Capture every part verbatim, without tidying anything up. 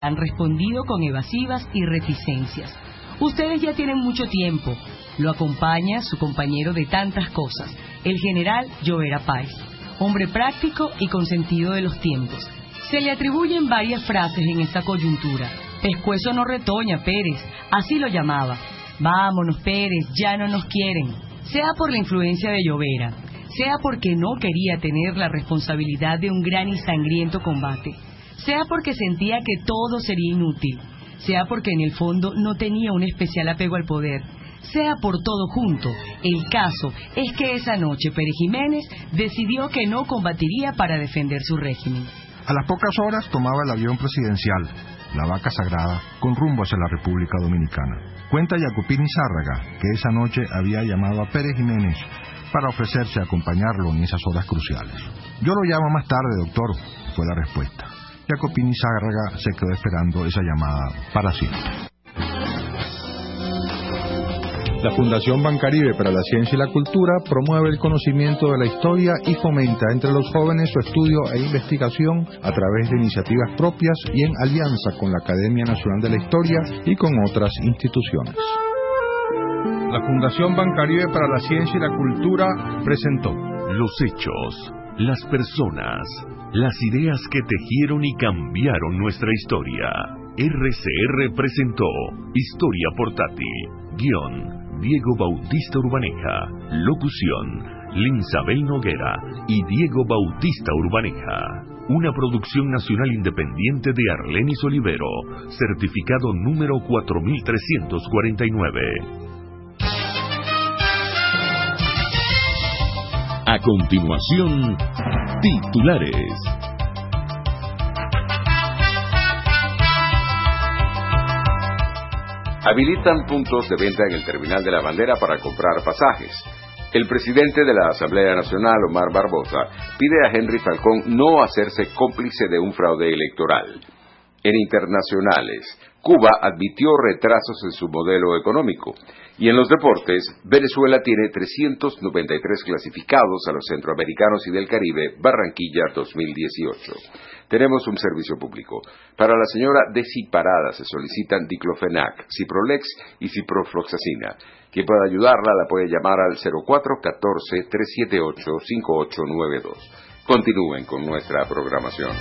han respondido con evasivas y reticencias. Ustedes ya tienen mucho tiempo. Lo acompaña su compañero de tantas cosas, el general Llovera Páez, hombre práctico y con sentido de los tiempos. Se le atribuyen varias frases en esta coyuntura. Pescuezo no retoña, Pérez, así lo llamaba. Vámonos, Pérez, ya no nos quieren. Sea por la influencia de Llovera, sea porque no quería tener la responsabilidad de un gran y sangriento combate, sea porque sentía que todo sería inútil, sea porque en el fondo no tenía un especial apego al poder, sea por todo junto, el caso es que esa noche Pérez Jiménez decidió que no combatiría para defender su régimen. A las pocas horas tomaba el avión presidencial, la vaca sagrada, con rumbo hacia la República Dominicana. Cuenta Jacopini Zárraga que esa noche había llamado a Pérez Jiménez para ofrecerse a acompañarlo en esas horas cruciales. Yo lo llamo más tarde, doctor, fue la respuesta. Jacopini Zárraga se quedó esperando esa llamada para siempre. La Fundación Bancaribe para la Ciencia y la Cultura promueve el conocimiento de la historia y fomenta entre los jóvenes su estudio e investigación a través de iniciativas propias y en alianza con la Academia Nacional de la Historia y con otras instituciones. La Fundación Bancaribe para la Ciencia y la Cultura presentó los hechos, las personas, las ideas que tejieron y cambiaron nuestra historia. R C R presentó Historia Portátil. Guión Diego Bautista Urbaneja. Locución Linsabel Noguera y Diego Bautista Urbaneja. Una producción nacional independiente de Arlenis Olivero. Certificado número cuatro mil trescientos cuarenta y nueve. A continuación, titulares. Habilitan puntos de venta en el terminal de la Bandera para comprar pasajes. El presidente de la Asamblea Nacional, Omar Barbosa, pide a Henry Falcón no hacerse cómplice de un fraude electoral. En internacionales, Cuba admitió retrasos en su modelo económico. Y en los deportes, Venezuela tiene trescientos noventa y tres clasificados a los Centroamericanos y del Caribe, Barranquilla dos mil dieciocho. Tenemos un servicio público. Para la señora Desi Parada se solicitan diclofenac, ciprolex y ciprofloxacina. Quien pueda ayudarla la puede llamar al cero cuatro uno cuatro, tres siete ocho, cinco ocho nueve dos. Continúen con nuestra programación.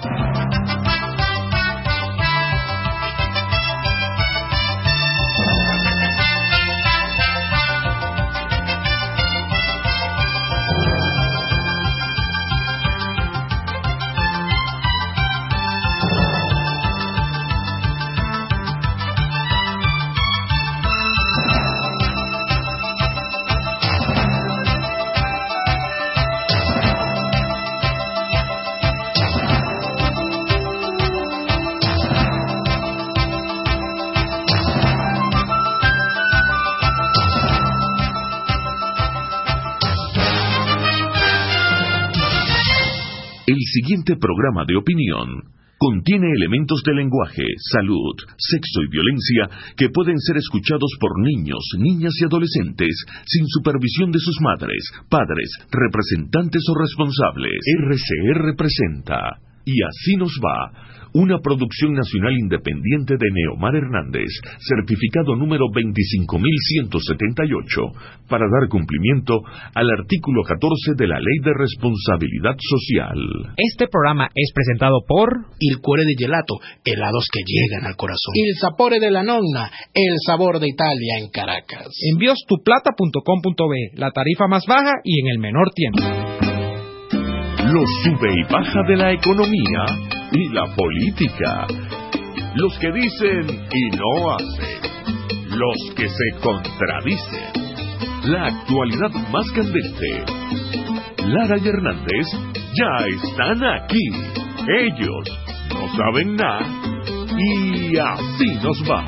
El siguiente programa de opinión contiene elementos de lenguaje, salud, sexo y violencia que pueden ser escuchados por niños, niñas y adolescentes sin supervisión de sus madres, padres, representantes o responsables. R C R presenta Y así nos va, una producción nacional independiente de Neomar Hernández, certificado número veinticinco mil ciento setenta y ocho, para dar cumplimiento al artículo catorce de la Ley de Responsabilidad Social. Este programa es presentado por Il Cuore di Gelato, helados que llegan al corazón. Il Sapore della Nonna, el sabor de Italia en Caracas. Envíos tu plata punto com punto be, la tarifa más baja y en el menor tiempo. Los sube y baja de la economía y la política. Los que dicen y no hacen. Los que se contradicen. La actualidad más candente. Lara y Hernández ya están aquí. Ellos no saben nada y así nos va.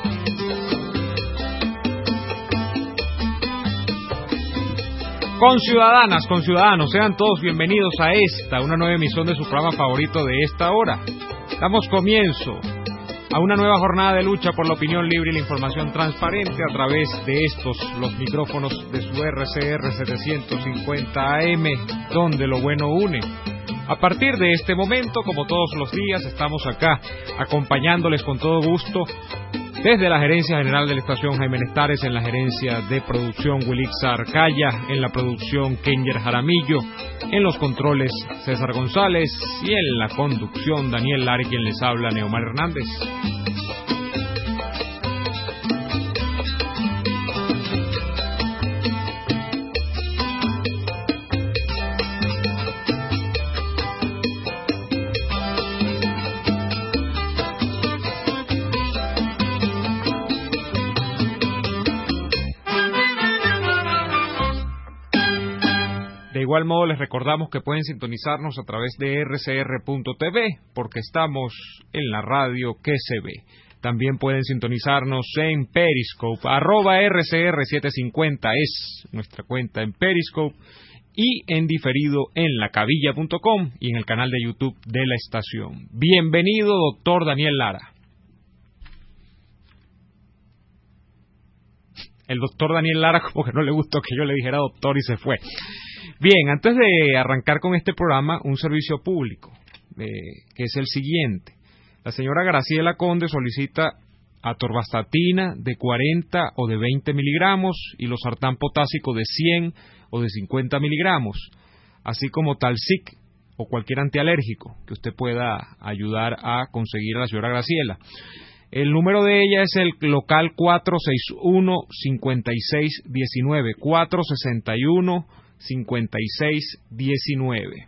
Conciudadanas, conciudadanos, sean todos bienvenidos a esta, una nueva emisión de su programa favorito de esta hora. Damos comienzo a una nueva jornada de lucha por la opinión libre y la información transparente a través de estos, los micrófonos de su R C R setecientos cincuenta A M, donde lo bueno une. A partir de este momento, como todos los días, estamos acá acompañándoles con todo gusto desde la Gerencia General de la Estación Jaime Nestares, en la gerencia de producción Wilitza Arcaya, en la producción Kenger Jaramillo, en los controles César González y en la conducción Daniel Lara, quien les habla, Neomar Hernández. De igual modo les recordamos que pueden sintonizarnos a través de erre ce erre punto te ve porque estamos en la radio que se ve. También pueden sintonizarnos en Periscope, arroba erre ce erre setecientos cincuenta es nuestra cuenta en Periscope, y en diferido en lacavilla punto com y en el canal de YouTube de la estación. Bienvenido, doctor Daniel Lara. El doctor Daniel Lara como que no le gustó que yo le dijera doctor y se fue. Bien, antes de arrancar con este programa, un servicio público, eh, que es el siguiente. La señora Graciela Conde solicita atorvastatina de cuarenta o de veinte miligramos y los sartán potásico de cien o de cincuenta miligramos, así como Talsic o cualquier antialérgico que usted pueda ayudar a conseguir a la señora Graciela. El número de ella es el local cuatro seis uno, cinco seis uno nueve, cuatro seis uno, cincuenta y seis diecinueve.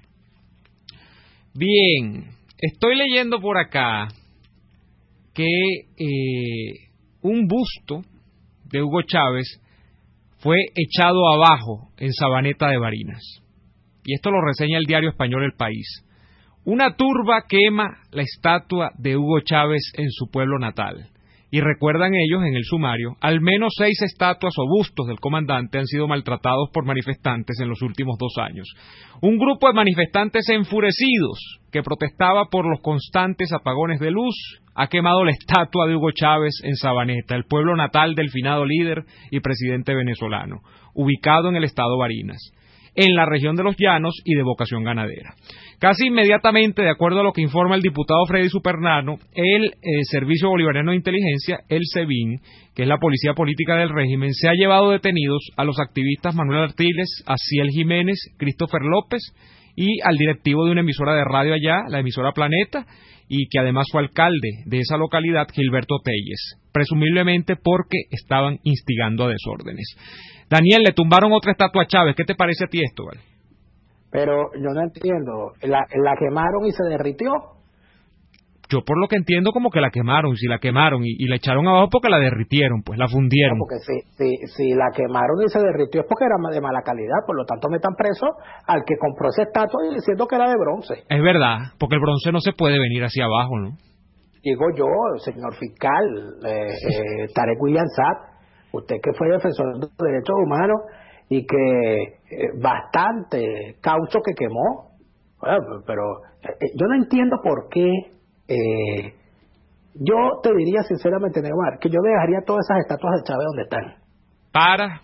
Bien, estoy leyendo por acá que eh, un busto de Hugo Chávez fue echado abajo en Sabaneta de Barinas. Y esto lo reseña el diario español El País. Una turba quema la estatua de Hugo Chávez en su pueblo natal. Y recuerdan ellos en el sumario, al menos seis estatuas o bustos del comandante han sido maltratados por manifestantes en los últimos dos años. Un grupo de manifestantes enfurecidos que protestaba por los constantes apagones de luz ha quemado la estatua de Hugo Chávez en Sabaneta, el pueblo natal del finado líder y presidente venezolano, ubicado en el estado Barinas, en la región de los Llanos y de vocación ganadera. Casi inmediatamente, de acuerdo a lo que informa el diputado Freddy Supernano, el eh, Servicio Bolivariano de Inteligencia, el SEBIN, que es la policía política del régimen, se ha llevado detenidos a los activistas Manuel Artiles, Aciel Jiménez, Christopher López y al directivo de una emisora de radio allá, la emisora Planeta, y que además fue alcalde de esa localidad, Gilberto Telles, presumiblemente porque estaban instigando a desórdenes. Daniel, le tumbaron otra estatua a Chávez. ¿Qué te parece a ti esto, vale? Pero yo no entiendo, ¿la, la quemaron y se derritió? Yo por lo que entiendo como que la quemaron, si la quemaron y, y la echaron abajo porque la derritieron, pues la fundieron. No, porque si, si, si la quemaron y se derritió es porque era de mala calidad, por lo tanto metan preso al que compró esa estatua y diciendo que era de bronce. Es verdad, porque el bronce no se puede venir hacia abajo, ¿no? Digo yo, señor fiscal, eh, eh, Tarek William Saab, usted que fue defensor de los derechos humanos y que eh, bastante caucho que quemó, bueno, pero eh, yo no entiendo por qué. Eh, yo te diría sinceramente, Neymar, que yo dejaría todas esas estatuas de Chávez donde están. Para.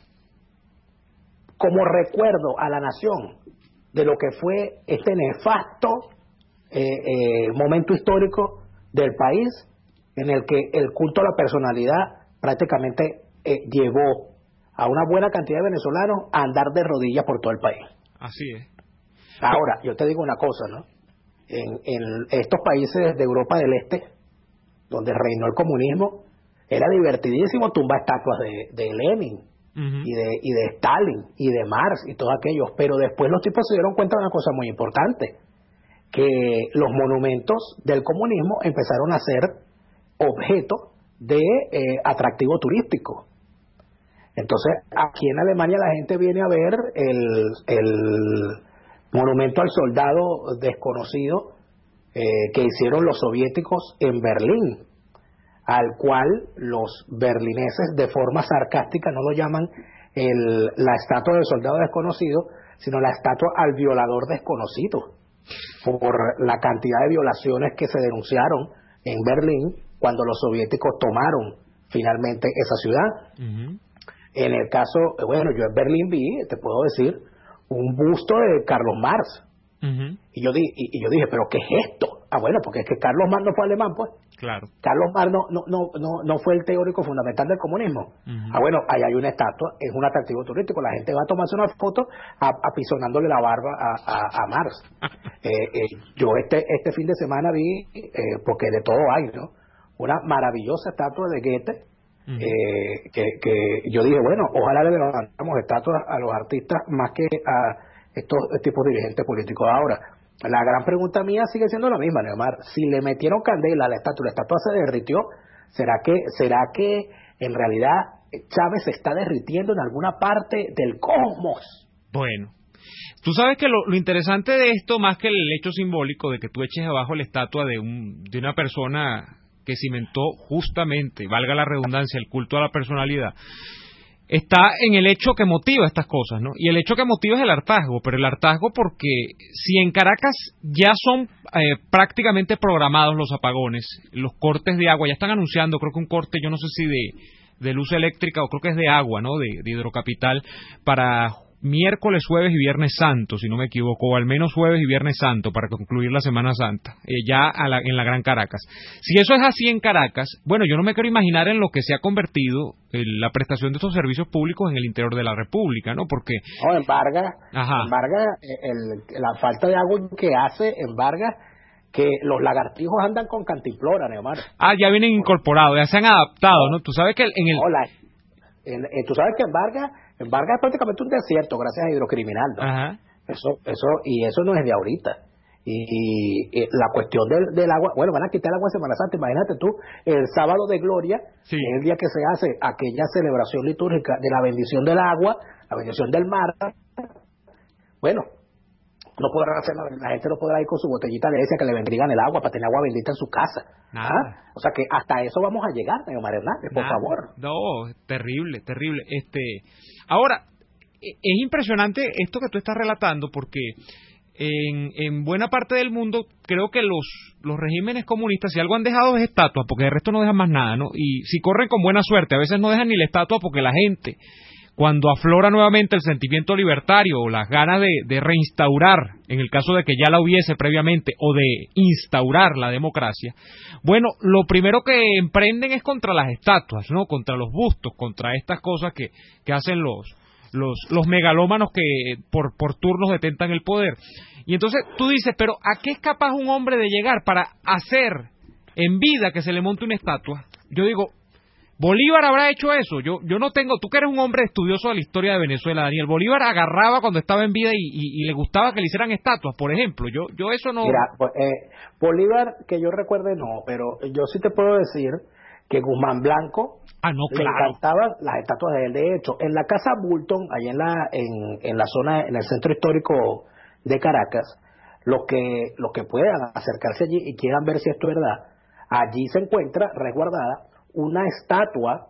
Como recuerdo a la nación de lo que fue este nefasto eh, eh, momento histórico del país, en el que el culto a la personalidad prácticamente eh, llevó a una buena cantidad de venezolanos a andar de rodillas por todo el país. Así es. Ahora, yo te digo una cosa, ¿no? En, en estos países de Europa del Este, donde reinó el comunismo, era divertidísimo tumbar estatuas de, de Lenin, uh-huh. y, de, y de Stalin, y de Marx, y todos aquellos, pero después los tipos se dieron cuenta de una cosa muy importante, que los monumentos del comunismo empezaron a ser objeto de eh, atractivo turístico. Entonces, aquí en Alemania la gente viene a ver el, el monumento al soldado desconocido eh, que hicieron los soviéticos en Berlín, al cual los berlineses de forma sarcástica no lo llaman el, la estatua del soldado desconocido, sino la estatua al violador desconocido, por la cantidad de violaciones que se denunciaron en Berlín cuando los soviéticos tomaron finalmente esa ciudad. Uh-huh. En el caso, bueno, yo en Berlín vi, te puedo decir, un busto de Carlos Marx, Uh-huh. Y yo, di, y, y yo dije, ¿pero qué es esto? Ah, bueno, porque es que Carlos Marx no fue alemán, pues. Claro. Carlos Marx no, no, no, no, no fue el teórico fundamental del comunismo. Uh-huh. Ah, bueno, ahí hay una estatua, es un atractivo turístico, la gente va a tomarse una foto a- apisonándole la barba a, a, a Marx. eh, eh, yo este este fin de semana vi, eh, porque de todo hay, ¿no? Una maravillosa estatua de Goethe, uh-huh. eh, que, que yo dije, bueno, ojalá le levantamos estatuas a los artistas más que a estos tipos de dirigentes políticos. Ahora, la gran pregunta mía sigue siendo la misma, Neomar. Si le metieron candela a la estatua, la estatua se derritió, ¿será que será que en realidad Chávez se está derritiendo en alguna parte del cosmos? Bueno, tú sabes que lo, lo interesante de esto, más que el hecho simbólico de que tú eches abajo la estatua de, un, de una persona que cimentó justamente, valga la redundancia, el culto a la personalidad, está en el hecho que motiva estas cosas, ¿no? Y el hecho que motiva es el hartazgo, pero el hartazgo porque si en Caracas ya son eh, prácticamente programados los apagones, los cortes de agua, ya están anunciando, creo que un corte, yo no sé si de, de luz eléctrica o creo que es de agua, ¿no? De, de Hidrocapital, para miércoles, jueves y viernes santo, si no me equivoco, o al menos jueves y viernes santo para concluir la Semana Santa, eh, ya a la, en la Gran Caracas. Si eso es así en Caracas, bueno, yo no me quiero imaginar en lo que se ha convertido eh, la prestación de estos servicios públicos en el interior de la República, ¿no? Porque... No, embarga, Ajá. embarga el, la falta de agua que hace, embarga que los lagartijos andan con cantimplora, Neomar. Ah, ya vienen incorporados, ya se han adaptado, ¿no? Tú sabes que en el... Hola. En, en, tú sabes que Embarga, Embarga es prácticamente un desierto gracias a Hidrocriminal, ¿no? Ajá. Eso, eso, y eso no es de ahorita. Y, y, y la cuestión del, del agua, bueno, van a quitar el agua en Semana Santa, imagínate tú, el sábado de Gloria, sí. que es el día que se hace aquella celebración litúrgica de la bendición del agua, la bendición del mar. Bueno, no podrán hacer, la gente no podrá ir con su botellita de esa que le bendigan el agua para tener agua bendita en su casa. ¿Ah? O sea que hasta eso vamos a llegar, Neomar Hernández, por Nada. favor. No, terrible, terrible. Este, ahora, es impresionante esto que tú estás relatando porque en, en buena parte del mundo creo que los, los regímenes comunistas, si algo han dejado es estatuas, porque de resto no dejan más nada, ¿no? Y si corren con buena suerte, a veces no dejan ni la estatua porque la gente, cuando aflora nuevamente el sentimiento libertario o las ganas de, de reinstaurar, en el caso de que ya la hubiese previamente, o de instaurar la democracia, bueno, lo primero que emprenden es contra las estatuas, ¿no? Contra los bustos, contra estas cosas que, que hacen los, los, los megalómanos que por, por turnos detentan el poder. Y entonces tú dices, pero ¿a qué es capaz un hombre de llegar para hacer en vida que se le monte una estatua? Yo digo, Bolívar habrá hecho eso. Yo yo no tengo... Tú que eres un hombre estudioso de la historia de Venezuela, Daniel. Bolívar agarraba cuando estaba en vida y, y, y le gustaba que le hicieran estatuas, por ejemplo. Yo yo eso no... Mira, eh, Bolívar, que yo recuerde, no, pero yo sí te puedo decir que Guzmán Blanco ah, no, le claro. encantaban las estatuas de él. De hecho, en la casa Bulton, allá en la en, en la zona, en el centro histórico de Caracas, los que los que puedan acercarse allí y quieran ver si esto es verdad, allí se encuentra resguardada una estatua,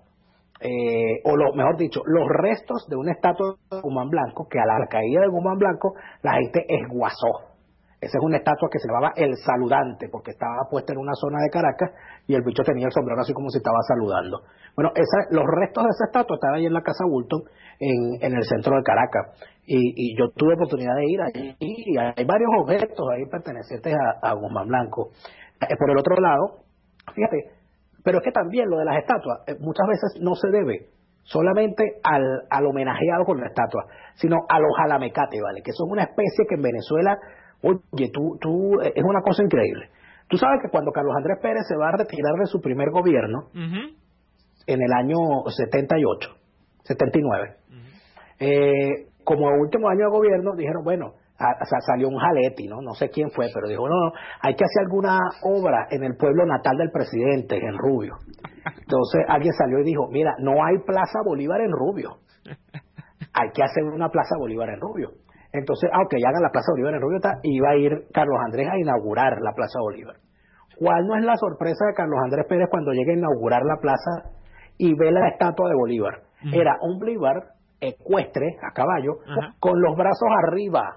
eh, o lo mejor dicho, los restos de una estatua de Guzmán Blanco, que a la caída de Guzmán Blanco la gente esguazó. Esa es una estatua que se llamaba El Saludante, porque estaba puesta en una zona de Caracas y el bicho tenía el sombrero así como si estaba saludando. Bueno, esa, los restos de esa estatua están ahí en la casa Bulton, en, en el centro de Caracas. Y, y yo tuve oportunidad de ir allí y hay varios objetos ahí pertenecientes a, a Guzmán Blanco. Eh, por el otro lado, fíjate, pero es que también lo de las estatuas eh, muchas veces no se debe solamente al, al homenajeado con la estatua, sino a los jalamecates, ¿vale? Que son una especie que en Venezuela, oye, tú, tú, eh, es una cosa increíble. Tú sabes que cuando Carlos Andrés Pérez se va a retirar de su primer gobierno, uh-huh. en el año setenta y ocho, setenta y nueve, uh-huh. eh, como último año de gobierno, dijeron, bueno, o sea, salió un Jaletti, ¿no? No sé quién fue, pero dijo, no, no, hay que hacer alguna obra en el pueblo natal del presidente, en Rubio. Entonces alguien salió y dijo, mira, no hay Plaza Bolívar en Rubio. Hay que hacer una Plaza Bolívar en Rubio. Entonces, aunque ya hagan la Plaza Bolívar en Rubio, iba a ir Carlos Andrés a inaugurar la Plaza Bolívar. ¿Cuál no es la sorpresa de Carlos Andrés Pérez cuando llega a inaugurar la plaza y ve la estatua de Bolívar? Uh-huh. Era un Bolívar ecuestre, a caballo, uh-huh. con los brazos arriba.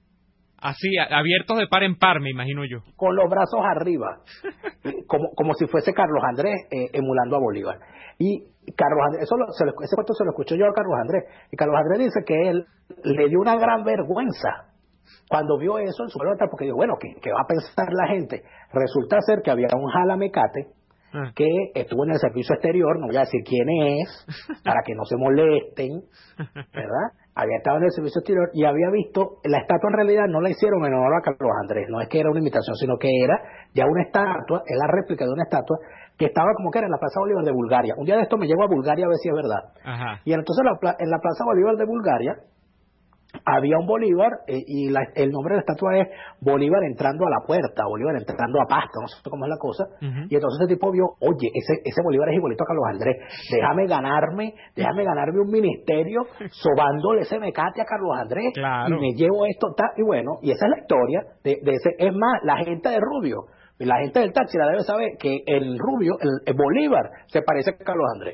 Así, abiertos de par en par, me imagino yo. Con los brazos arriba, como como si fuese Carlos Andrés eh, emulando a Bolívar. Y Carlos Andrés, eso lo, se lo, ese cuento se lo escuché yo a Carlos Andrés, y Carlos Andrés dice que él le dio una gran vergüenza cuando vio eso, el suelo porque dijo, bueno, ¿qué, ¿qué va a pensar la gente? Resulta ser que había un jalamecate ah. que estuvo en el servicio exterior, no voy a decir quién es, para que no se molesten, ¿verdad? Había estado en el servicio exterior y había visto, la estatua en realidad no la hicieron en honor a Carlos Andrés, no es que era una imitación, sino que era ya una estatua, es la réplica de una estatua que estaba como que era en la Plaza Bolívar de Bulgaria. Un día de esto me llevo a Bulgaria a ver si es verdad. Ajá. Y entonces la, en la Plaza Bolívar de Bulgaria había un Bolívar eh, y la, el nombre de la estatua es Bolívar entrando a la puerta, Bolívar entrando a Pasto, no sé cómo es la cosa. Uh-huh. Y entonces ese tipo vio, oye, ese ese Bolívar es igualito a Carlos Andrés, déjame ganarme, déjame ganarme un ministerio sobándole ese mecate a Carlos Andrés, claro. y me llevo esto, ta, y bueno, y esa es la historia de, de ese. Es más, la gente de Rubio, la gente del taxi la debe saber que el Rubio, el, el Bolívar, se parece a Carlos Andrés.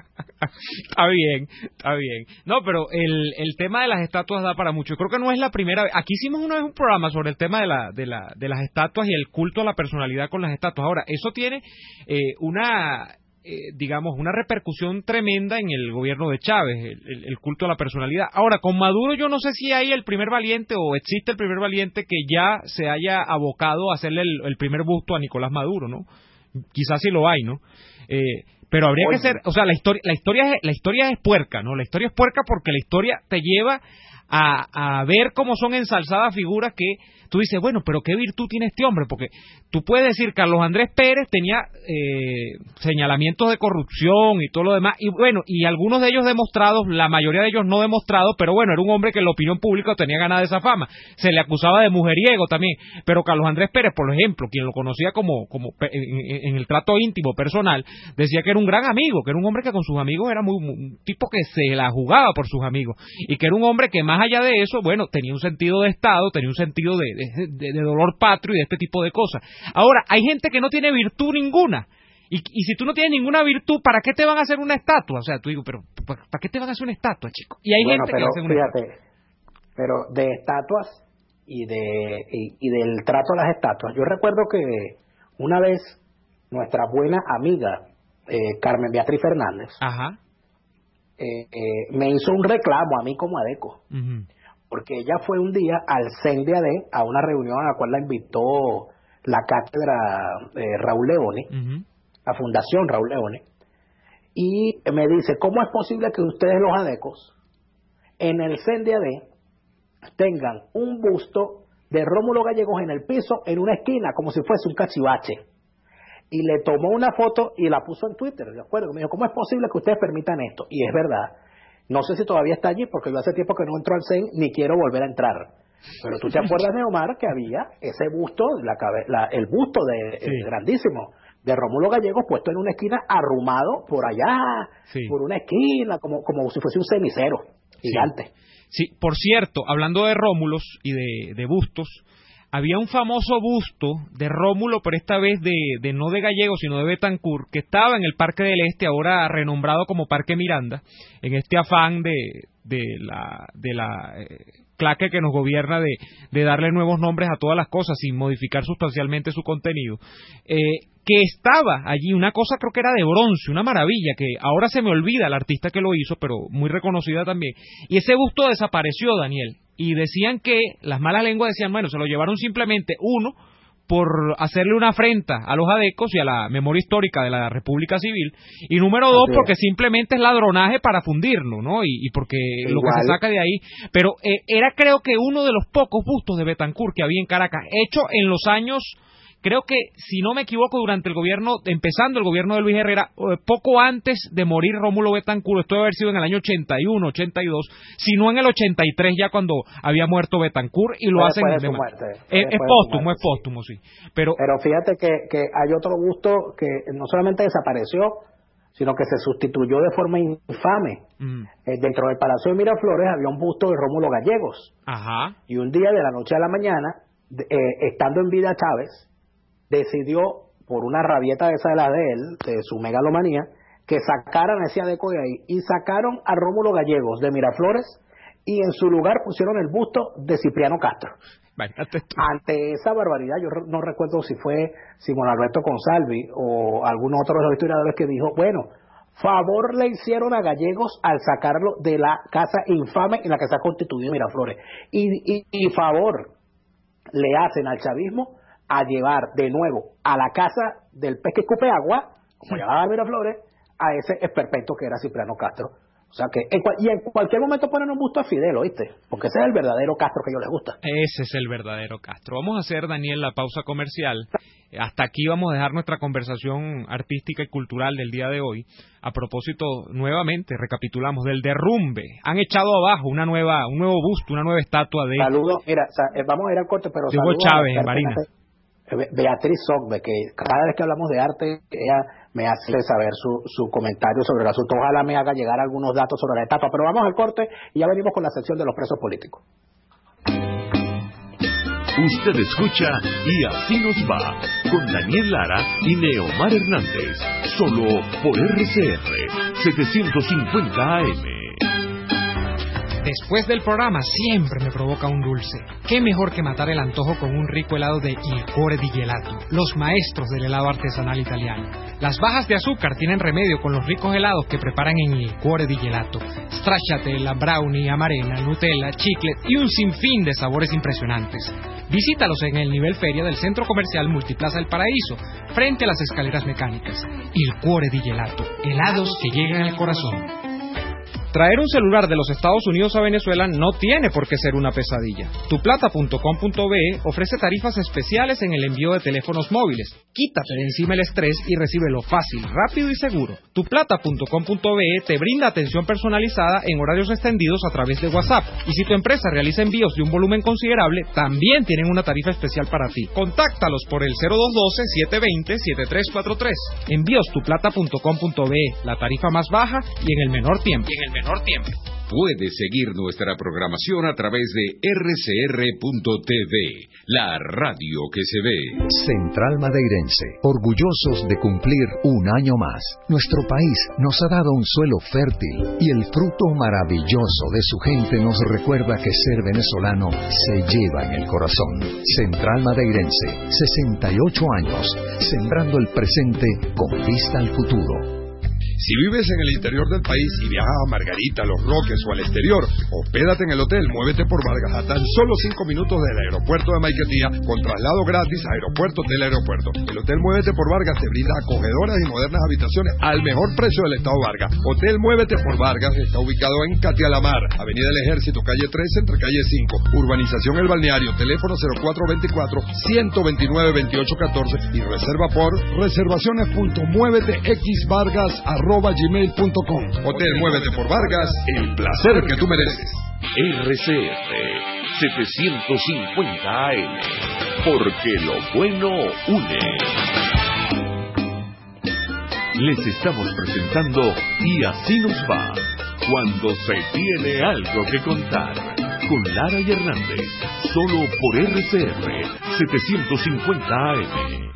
Está bien, está bien. No, pero el, el tema de las estatuas da para mucho. Creo que no es la primera vez. Aquí hicimos una vez un programa sobre el tema de la de la de las estatuas y el culto a la personalidad con las estatuas. Ahora, eso tiene eh, una eh, digamos una repercusión tremenda en el gobierno de Chávez, el, el, el culto a la personalidad. Ahora, con Maduro yo no sé si hay el primer valiente o existe el primer valiente que ya se haya abocado a hacerle el, el primer busto a Nicolás Maduro, ¿no? Quizás sí lo hay, ¿no? Eh, pero habría Oye. que ser, o sea, la historia, la historia es, la historia es puerca, ¿no? La historia es puerca porque la historia te lleva a, a ver cómo son ensalzadas figuras que tú dices, bueno, pero qué virtud tiene este hombre, porque tú puedes decir, Carlos Andrés Pérez tenía eh, señalamientos de corrupción y todo lo demás, y bueno, y algunos de ellos demostrados, la mayoría de ellos no demostrados, pero bueno, era un hombre que en la opinión pública tenía ganada esa fama, se le acusaba de mujeriego también, pero Carlos Andrés Pérez, por ejemplo, quien lo conocía como, como en, en el trato íntimo, personal, decía que era un gran amigo, que era un hombre que con sus amigos era muy, muy, un tipo que se la jugaba por sus amigos, y que era un hombre que más allá de eso, bueno, tenía un sentido de Estado, tenía un sentido de, de, de, de dolor patrio y de este tipo de cosas. Ahora, hay gente que no tiene virtud ninguna, y, y si tú no tienes ninguna virtud, ¿para qué te van a hacer una estatua? O sea, tú digo, pero ¿para, ¿para qué te van a hacer una estatua, chico? Y hay bueno, gente pero, que hace una fíjate, estatua. Pero de estatuas y de y, y del trato a las estatuas, yo recuerdo que una vez nuestra buena amiga eh, Carmen Beatriz Fernández, Ajá. Eh, eh, me hizo un reclamo a mí como Adeco, uh-huh. porque ella fue un día al C E N de A D a una reunión a la cual la invitó la cátedra eh, Raúl Leone, uh-huh. la Fundación Raúl Leone, y me dice, ¿cómo es posible que ustedes los Adecos en el C E N de A D tengan un busto de Rómulo Gallegos en el piso, en una esquina, como si fuese un cachivache? Y le tomó una foto y la puso en Twitter, ¿de acuerdo? Me dijo, ¿cómo es posible que ustedes permitan esto? Y es verdad. No sé si todavía está allí, porque yo hace tiempo que no entro al C E N, ni quiero volver a entrar. Pero tú te acuerdas de Omar, que había ese busto, la, la, el busto de sí. el grandísimo, de Rómulo Gallegos, puesto en una esquina, arrumado por allá, sí. por una esquina, como, como si fuese un cenicero gigante. Sí. sí, por cierto, hablando de Rómulos y de, de bustos, había un famoso busto de Rómulo, pero esta vez de, de no de Gallegos, sino de Betancur, que estaba en el Parque del Este, ahora renombrado como Parque Miranda, en este afán de, de la, de la eh, claque que nos gobierna de, de darle nuevos nombres a todas las cosas sin modificar sustancialmente su contenido, eh, que estaba allí, una cosa creo que era de bronce, una maravilla, que ahora se me olvida el artista que lo hizo, pero muy reconocida también, y ese busto desapareció, Daniel. Y decían que, las malas lenguas decían, bueno, se lo llevaron simplemente, uno, por hacerle una afrenta a los adecos y a la memoria histórica de la República Civil, y número dos, porque simplemente es ladronaje para fundirnos, ¿no? Y, y porque Igual. lo que se saca de ahí, pero eh, era creo que uno de los pocos bustos de Betancur que había en Caracas, hecho en los años... Creo que, si no me equivoco, durante el gobierno, empezando el gobierno de Luis Herrera, poco antes de morir Rómulo Betancur, esto debe haber sido en el año ochenta y uno, ochenta y dos, si no en el ochenta y tres ya cuando había muerto Betancur, y lo Fue hacen... De de muerte, es, es póstumo, es póstumo, sí. Pero, Pero fíjate que, que hay otro busto que no solamente desapareció, sino que se sustituyó de forma infame. Mm. Eh, dentro del Palacio de Miraflores había un busto de Rómulo Gallegos. Ajá. Y un día, de la noche a la mañana, eh, estando en vida Chávez, decidió, por una rabieta de esa de la de él, de su megalomanía, que sacaran ese adeco de ahí, y sacaron a Rómulo Gallegos de Miraflores, y en su lugar pusieron el busto de Cipriano Castro. Vale, ante esa barbaridad, yo no recuerdo si fue Simón Alberto Consalvi o algún otro de los historiadores que dijo, bueno, favor le hicieron a Gallegos al sacarlo de la casa infame en la que se ha constituido Miraflores. Y, y, y favor le hacen al chavismo a llevar de nuevo a la casa del pez que escupe agua, como llamaba Miraflores, a ese esperpento que era Cipriano Castro. O sea que, en cual, y en cualquier momento ponen un busto a Fidel, ¿oíste? Porque ese es el verdadero Castro que a ellos les gusta. Ese es el verdadero Castro. Vamos a hacer, Daniel, la pausa comercial. Hasta aquí vamos a dejar nuestra conversación artística y cultural del día de hoy. A propósito, nuevamente, recapitulamos, del derrumbe. Han echado abajo una nueva, un nuevo busto, una nueva estatua de... Saludos, mira, vamos a ir al corte, pero de Hugo Chávez, en Barinas. Beatriz Sogbe, que cada vez que hablamos de arte, ella me hace saber su, su comentario sobre el asunto. Ojalá me haga llegar algunos datos sobre la estatua. Pero vamos al corte y ya venimos con la sección de los presos políticos. Usted escucha Y Así Nos Va, con Daniel Lara y Neomar Hernández, solo por R C R setecientos cincuenta A M. Después del programa siempre me provoca un dulce. ¿Qué mejor que matar el antojo con un rico helado de Il Cuore di Gelato, los maestros del helado artesanal italiano? Las bajas de azúcar tienen remedio con los ricos helados que preparan en Il Cuore di Gelato. Stracciatella, brownie, amarena, Nutella, chiclet y un sinfín de sabores impresionantes. Visítalos en el nivel feria del Centro Comercial Multiplaza El Paraíso, frente a las escaleras mecánicas. Il Cuore di Gelato, helados que llegan al corazón. Traer un celular de los Estados Unidos a Venezuela no tiene por qué ser una pesadilla. tuplata punto com punto be ofrece tarifas especiales en el envío de teléfonos móviles. Quítate de encima el estrés y recíbelo fácil, rápido y seguro. tuplata punto com punto be te brinda atención personalizada en horarios extendidos a través de WhatsApp. Y si tu empresa realiza envíos de un volumen considerable, también tienen una tarifa especial para ti. Contáctalos por el cero dos uno dos, siete dos cero, siete tres cuatro tres. Envíos tuplata punto com punto be, la tarifa más baja y en el menor tiempo. Y en el menor tiempo. Puede seguir nuestra programación a través de R C R punto T V, la radio que se ve. Central Madeirense, orgullosos de cumplir un año más. Nuestro país nos ha dado un suelo fértil y el fruto maravilloso de su gente nos recuerda que ser venezolano se lleva en el corazón. Central Madeirense, sesenta y ocho años, sembrando el presente con vista al futuro. Si vives en el interior del país y viajas a Margarita, Los Roques o al exterior, hospédate en el hotel Muévete por Vargas a tan solo cinco minutos del aeropuerto de Maiquetía con traslado gratis a aeropuerto, hotel, aeropuerto. El hotel Muévete por Vargas te brinda acogedoras y modernas habitaciones al mejor precio del estado Vargas. Hotel Muévete por Vargas está ubicado en Catialamar, Avenida del Ejército, calle trece, entre calle cinco, Urbanización El Balneario, teléfono cero cuatro dos cuatro, uno dos nueve, dos ocho uno cuatro y reserva por reservaciones punto muévete x vargas arroba gmail punto com. Hotel Muévete por Vargas, el placer que tú mereces. R C R setecientos cincuenta A M, porque lo bueno une. Les estamos presentando Y Así Nos Va, cuando se tiene algo que contar, con Lara y Hernández, solo por R C R setecientos cincuenta A M.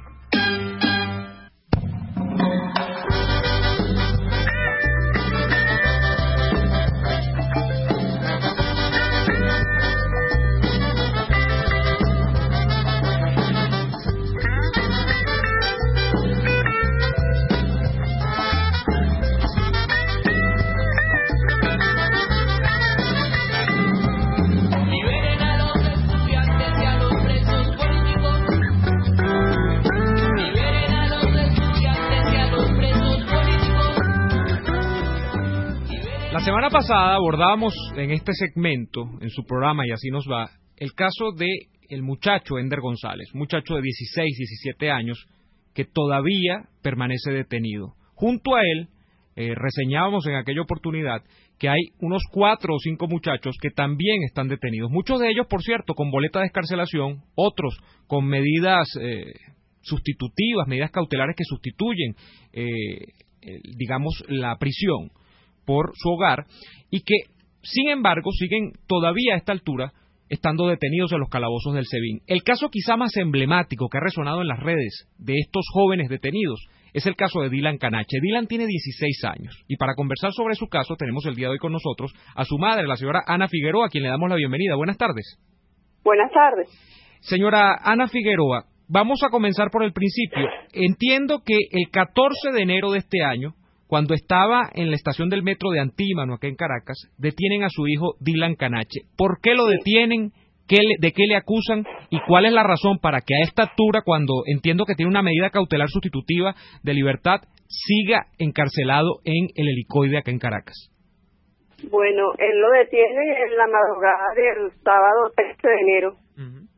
La semana pasada abordábamos en este segmento, en su programa Y Así Nos Va, el caso de el muchacho Ender González, un muchacho de dieciséis, diecisiete años, que todavía permanece detenido. Junto a él, eh, reseñábamos en aquella oportunidad que hay unos cuatro o cinco muchachos que también están detenidos. Muchos de ellos, por cierto, con boleta de excarcelación, otros con medidas eh, sustitutivas, medidas cautelares que sustituyen, eh, eh, digamos, la prisión por su hogar, y que, sin embargo, siguen todavía a esta altura estando detenidos en los calabozos del SEBIN. El caso quizá más emblemático que ha resonado en las redes de estos jóvenes detenidos es el caso de Dylan Canache. Dylan tiene dieciséis años, y para conversar sobre su caso tenemos el día de hoy con nosotros a su madre, la señora Ana Figueroa, a quien le damos la bienvenida. Buenas tardes. Buenas tardes. Señora Ana Figueroa, vamos a comenzar por el principio. Entiendo que el catorce de enero de este año cuando estaba en la estación del metro de Antímano, acá en Caracas, detienen a su hijo Dylan Canache. ¿Por qué lo detienen? ¿Qué le, ¿De qué le acusan? ¿Y cuál es la razón para que a esta altura, cuando entiendo que tiene una medida cautelar sustitutiva de libertad, siga encarcelado en el helicoide acá en Caracas? Bueno, él lo detiene en la madrugada del sábado trece de enero. Uh-huh.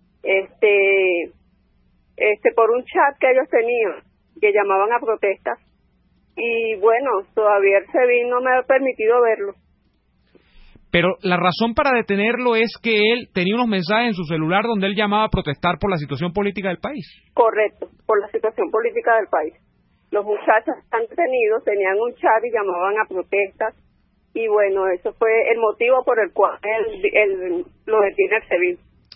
Este, este, por un chat que ellos tenían, que llamaban a protestas. Y bueno, todavía el SEBIN no me ha permitido verlo. Pero la razón para detenerlo es que él tenía unos mensajes en su celular donde él llamaba a protestar por la situación política del país. Correcto, por la situación política del país. Los muchachos están detenidos, tenían un chat y llamaban a protestas. Y bueno, eso fue el motivo por el cual él, él lo detiene el SEBIN.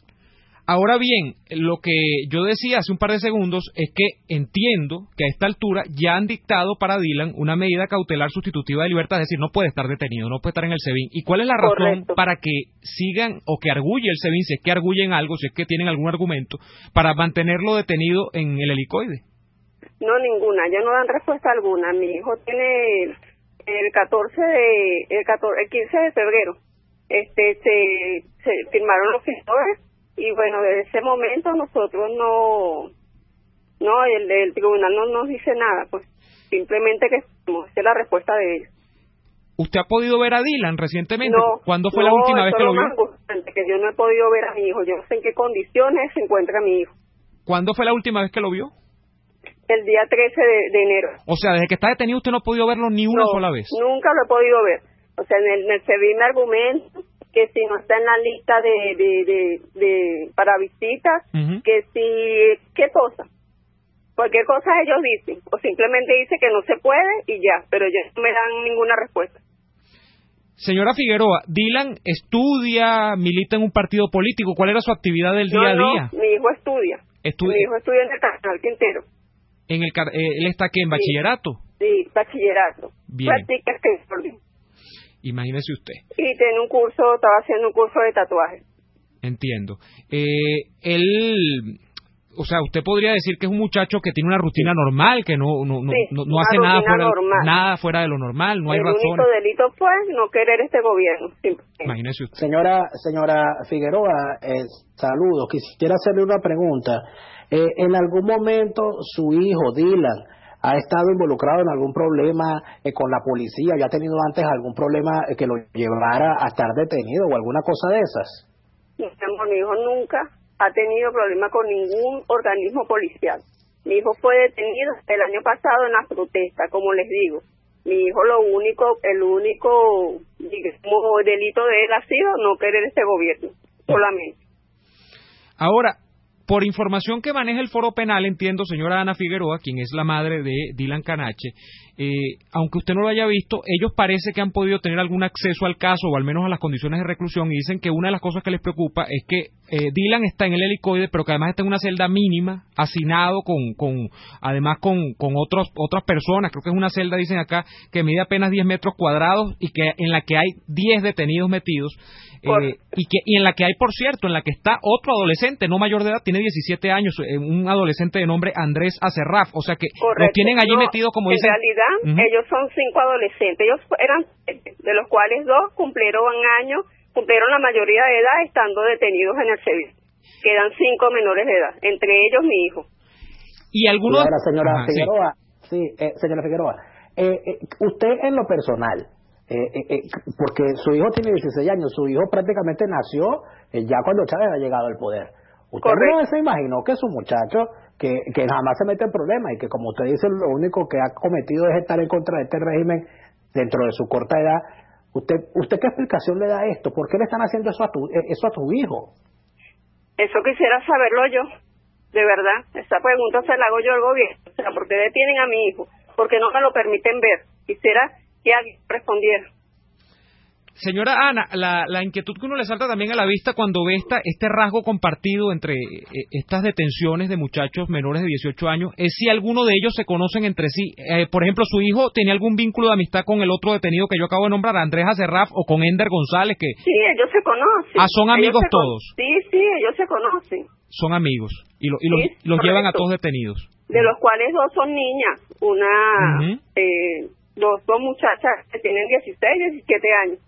Ahora bien, lo que yo decía hace un par de segundos es que entiendo que a esta altura ya han dictado para Dylan una medida cautelar sustitutiva de libertad, es decir, no puede estar detenido, no puede estar en el SEBIN. ¿Y cuál es la razón Correcto. Para que sigan o que arguye el SEBIN, si es que arguyen algo, si es que tienen algún argumento, para mantenerlo detenido en el helicoide? No, ninguna, ya no dan respuesta alguna. Mi hijo tiene el catorce de, el catorce, el quince de febrero, este, se, se firmaron los gestores. Y bueno, desde ese momento nosotros no, no, el, el tribunal no nos dice nada, pues simplemente que esa es la respuesta de ellos. ¿Usted ha podido ver a Dylan recientemente? No. ¿Cuándo fue no, la última vez que lo vio? No, que yo no he podido ver a mi hijo, yo no sé en qué condiciones se encuentra mi hijo. ¿Cuándo fue la última vez que lo vio? El día trece de, de enero. O sea, desde que está detenido usted no ha podido verlo ni una no, sola vez. Nunca lo he podido ver. O sea, en el, en el SEBIN me argumento que si no está en la lista de de, de, de para visitas, uh-huh. que si, ¿qué cosa? Cualquier cosa ellos dicen, o simplemente dice que no se puede y ya, pero ellos no me dan ninguna respuesta. Señora Figueroa, Dylan estudia, milita en un partido político, ¿cuál era su actividad del día no, a día? No, mi hijo estudia, ¿Estudia? mi hijo estudia en el Cardenal Quintero. En el, eh, ¿Él está aquí en sí. bachillerato? Sí, bachillerato. Bien. Practica skateboarding. Imagínese usted. Y tiene un curso, estaba haciendo un curso de tatuaje. Entiendo. Eh, él, o sea, usted podría decir que es un muchacho que tiene una rutina sí. normal, que no no no, sí, no, no hace nada fuera, normal. nada fuera de lo normal, no hay El razones. El único delito fue no querer este gobierno. Sí. Imagínese usted. Señora, señora Figueroa, eh, saludos. Quisiera hacerle una pregunta. Eh, ¿En algún momento su hijo, Dylan, ha estado involucrado en algún problema eh, con la policía? ¿Ya ha tenido antes algún problema eh, que lo llevara a estar detenido o alguna cosa de esas? No, mi hijo nunca ha tenido problema con ningún organismo policial. Mi hijo fue detenido el año pasado en la protesta, como les digo. Mi hijo lo único, el único digamos, delito de él ha sido no querer este gobierno, solamente. Ahora, por información que maneja el Foro Penal, entiendo, señora Ana Figueroa, quien es la madre de Dylan Canache, eh, aunque usted no lo haya visto, ellos parece que han podido tener algún acceso al caso o al menos a las condiciones de reclusión y dicen que una de las cosas que les preocupa es que eh, Dylan está en el helicoide, pero que además está en una celda mínima, hacinado con, con además con, con otros, otras personas. Creo que es una celda, dicen acá, que mide apenas diez metros cuadrados y que en la que hay diez detenidos metidos. Eh, y que y en la que hay, por cierto, en la que está otro adolescente, no mayor de edad, tiene diecisiete años, eh, un adolescente de nombre Andrés Acerraf, o sea que Correcto. Los tienen allí no, metidos, como en dicen. En realidad, uh-huh. ellos son cinco adolescentes, ellos eran siete, de los cuales dos cumplieron años, cumplieron la mayoría de edad estando detenidos en el SEBIN. Quedan cinco menores de edad, entre ellos mi hijo. Y algunos... Ahora, señora Ajá, Figueroa, sí, sí eh, señora Figueroa, eh, eh, usted en lo personal, Eh, eh, eh, porque su hijo tiene dieciséis años, su hijo prácticamente nació eh, ya cuando Chávez ha llegado al poder. ¿Usted no se imaginó que su muchacho, que, que jamás se mete en problemas y que, como usted dice, lo único que ha cometido es estar en contra de este régimen dentro de su corta edad? ¿Usted usted qué explicación le da a esto? ¿Por qué le están haciendo eso a tu, eso a tu hijo? Eso quisiera saberlo yo, de verdad. Esa pregunta se la hago yo al gobierno. O sea, ¿por qué detienen a mi hijo? ¿Por qué no me lo permiten ver? Quisiera que alguien respondiera. Señora Ana, la, la inquietud que uno le salta también a la vista cuando ve esta, este rasgo compartido entre eh, estas detenciones de muchachos menores de dieciocho años es si alguno de ellos se conocen entre sí. Eh, por ejemplo, su hijo tenía algún vínculo de amistad con el otro detenido que yo acabo de nombrar, Andrés Acerraf, o con Ender González, que... Sí, ellos se conocen. Ah, son amigos con... todos. Sí, sí, ellos se conocen. Son amigos y, lo, y sí, los, los llevan a todos detenidos. De los cuales dos son niñas, una... Uh-huh. eh, dos muchachas que tienen dieciséis, diecisiete años.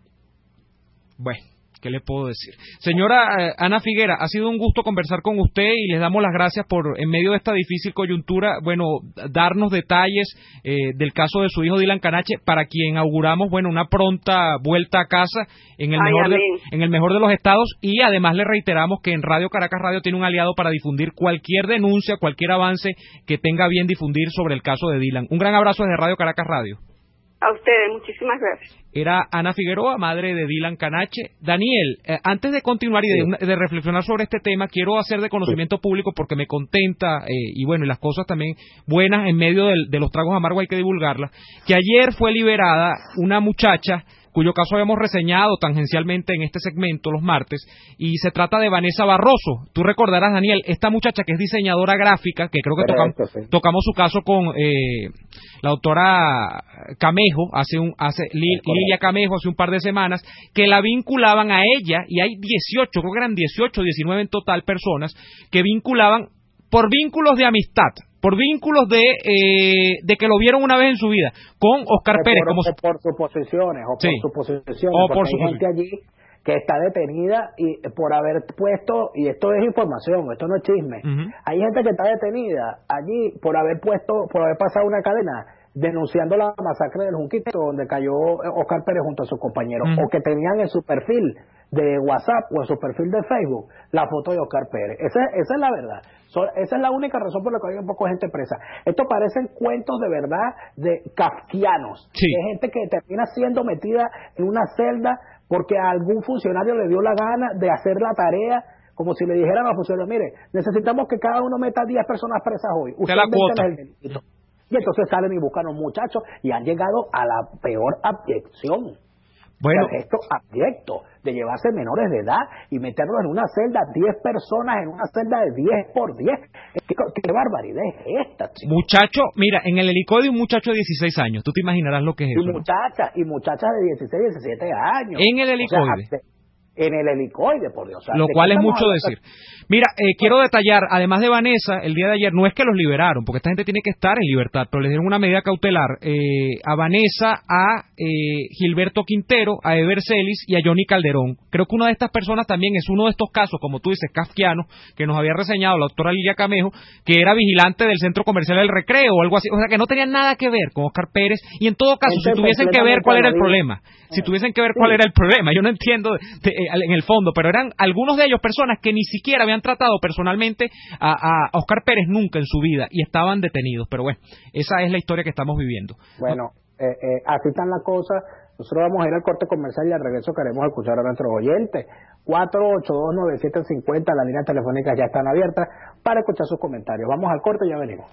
Bueno, ¿qué le puedo decir? Señora eh, Ana Figuera, ha sido un gusto conversar con usted y les damos las gracias por, en medio de esta difícil coyuntura, bueno, darnos detalles eh, del caso de su hijo Dylan Canache, para quien auguramos, bueno, una pronta vuelta a casa en el, Ay, mejor de, amén. en el mejor de los estados, y además le reiteramos que en Radio Caracas Radio tiene un aliado para difundir cualquier denuncia, cualquier avance que tenga bien difundir sobre el caso de Dylan. Un gran abrazo desde Radio Caracas Radio. A ustedes, muchísimas gracias. Era Ana Figueroa, madre de Dylan Canache. Daniel, eh, antes de continuar y de, de reflexionar sobre este tema, quiero hacer de conocimiento público, porque me contenta, eh, y bueno, y las cosas también buenas en medio del, de los tragos amargos hay que divulgarlas, que ayer fue liberada una muchacha cuyo caso habíamos reseñado tangencialmente en este segmento los martes, y se trata de Vanessa Barroso. Tú recordarás, Daniel, esta muchacha que es diseñadora gráfica, que creo que tocamos, sí. tocamos su caso con eh, la doctora Camejo, hace un, hace Lil, Lilia Camejo, hace un par de semanas, que la vinculaban a ella, y hay dieciocho, creo que eran dieciocho, diecinueve en total personas, que vinculaban por vínculos de amistad, por vínculos de eh, de que lo vieron una vez en su vida, con Oscar o Pérez. Por, como o por suposiciones, o sí. por suposiciones, o porque por hay suposi- gente allí que está detenida y por haber puesto, y esto es información, esto no es chisme, Uh-huh. hay gente que está detenida allí por haber puesto, por haber pasado una cadena denunciando la masacre del Junquito, donde cayó Oscar Pérez junto a sus compañeros, Uh-huh. o que tenían en su perfil de WhatsApp o en su perfil de Facebook la foto de Oscar Pérez. Esa, esa es la verdad. So, esa es la única razón por la que hay un poco de gente presa. Esto parecen cuentos de verdad de kafkianos, sí. de gente que termina siendo metida en una celda porque a algún funcionario le dio la gana de hacer la tarea, como si le dijeran al funcionario, mire, necesitamos que cada uno meta diez personas presas hoy. Usted la cuota. El delito. Y entonces salen y buscan a un muchacho y han llegado a la peor abyección. Bueno, O sea, esto abyecto de llevarse menores de edad y meterlos en una celda, diez personas en una celda de diez por diez. ¿Qué, qué barbaridad es esta, chico? muchacho, mira, en el helicoide un muchacho de dieciséis años, tú te imaginarás lo que es Y eso, ¿no? muchachas, y muchachas de dieciséis, diecisiete años. En el helicoide. O sea, en el helicoide, por Dios. O sea, Lo ¿de cual qué es estamos mucho hablando? decir. Mira, eh, quiero detallar, además de Vanessa, el día de ayer, no es que los liberaron, porque esta gente tiene que estar en libertad, pero les dieron una medida cautelar eh, a Vanessa, a eh, Gilberto Quintero, a Ever Celis y a Johnny Calderón. Creo que una de estas personas también es uno de estos casos, como tú dices, kafkianos, que nos había reseñado la doctora Lilia Camejo, que era vigilante del Centro Comercial del Recreo o algo así, o sea, que no tenían nada que ver con Oscar Pérez, y en todo caso, si tuviesen que ver cuál era el problema, si tuviesen que ver cuál era el problema, yo no entiendo de, de, en el fondo, pero eran algunos de ellos personas que ni siquiera habían tratado personalmente a, a Oscar Pérez nunca en su vida y estaban detenidos, pero bueno, esa es la historia que estamos viviendo. Bueno, eh, eh, así están las cosas. Nosotros vamos a ir al corte comercial y al regreso queremos escuchar a nuestros oyentes. cuatro ocho dos nueve siete cinco cero, las líneas telefónicas ya están abiertas para escuchar sus comentarios. Vamos al corte y ya venimos.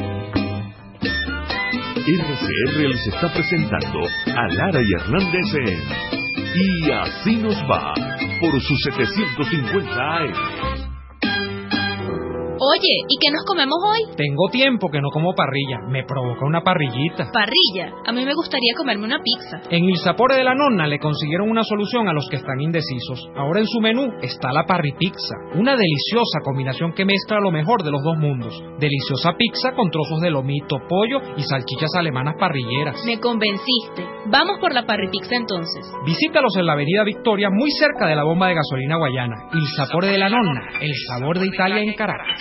R C R les está presentando a Lara y Hernández en Y Así Nos Va por sus setecientos cincuenta A M. Oye, ¿y qué nos comemos hoy? Tengo tiempo que no como parrilla, me provoca una parrillita. Parrilla, a mí me gustaría comerme una pizza. En Il Sapore de la Nonna le consiguieron una solución a los que están indecisos. Ahora en su menú está la parripizza, una deliciosa combinación que mezcla lo mejor de los dos mundos. Deliciosa pizza con trozos de lomito, pollo y salchichas alemanas parrilleras. Me convenciste. Vamos por la parripizza entonces. Visítalos en la avenida Victoria, muy cerca de la bomba de gasolina Guayana. Il Sapore de la Nonna, el sabor de Italia en Caracas.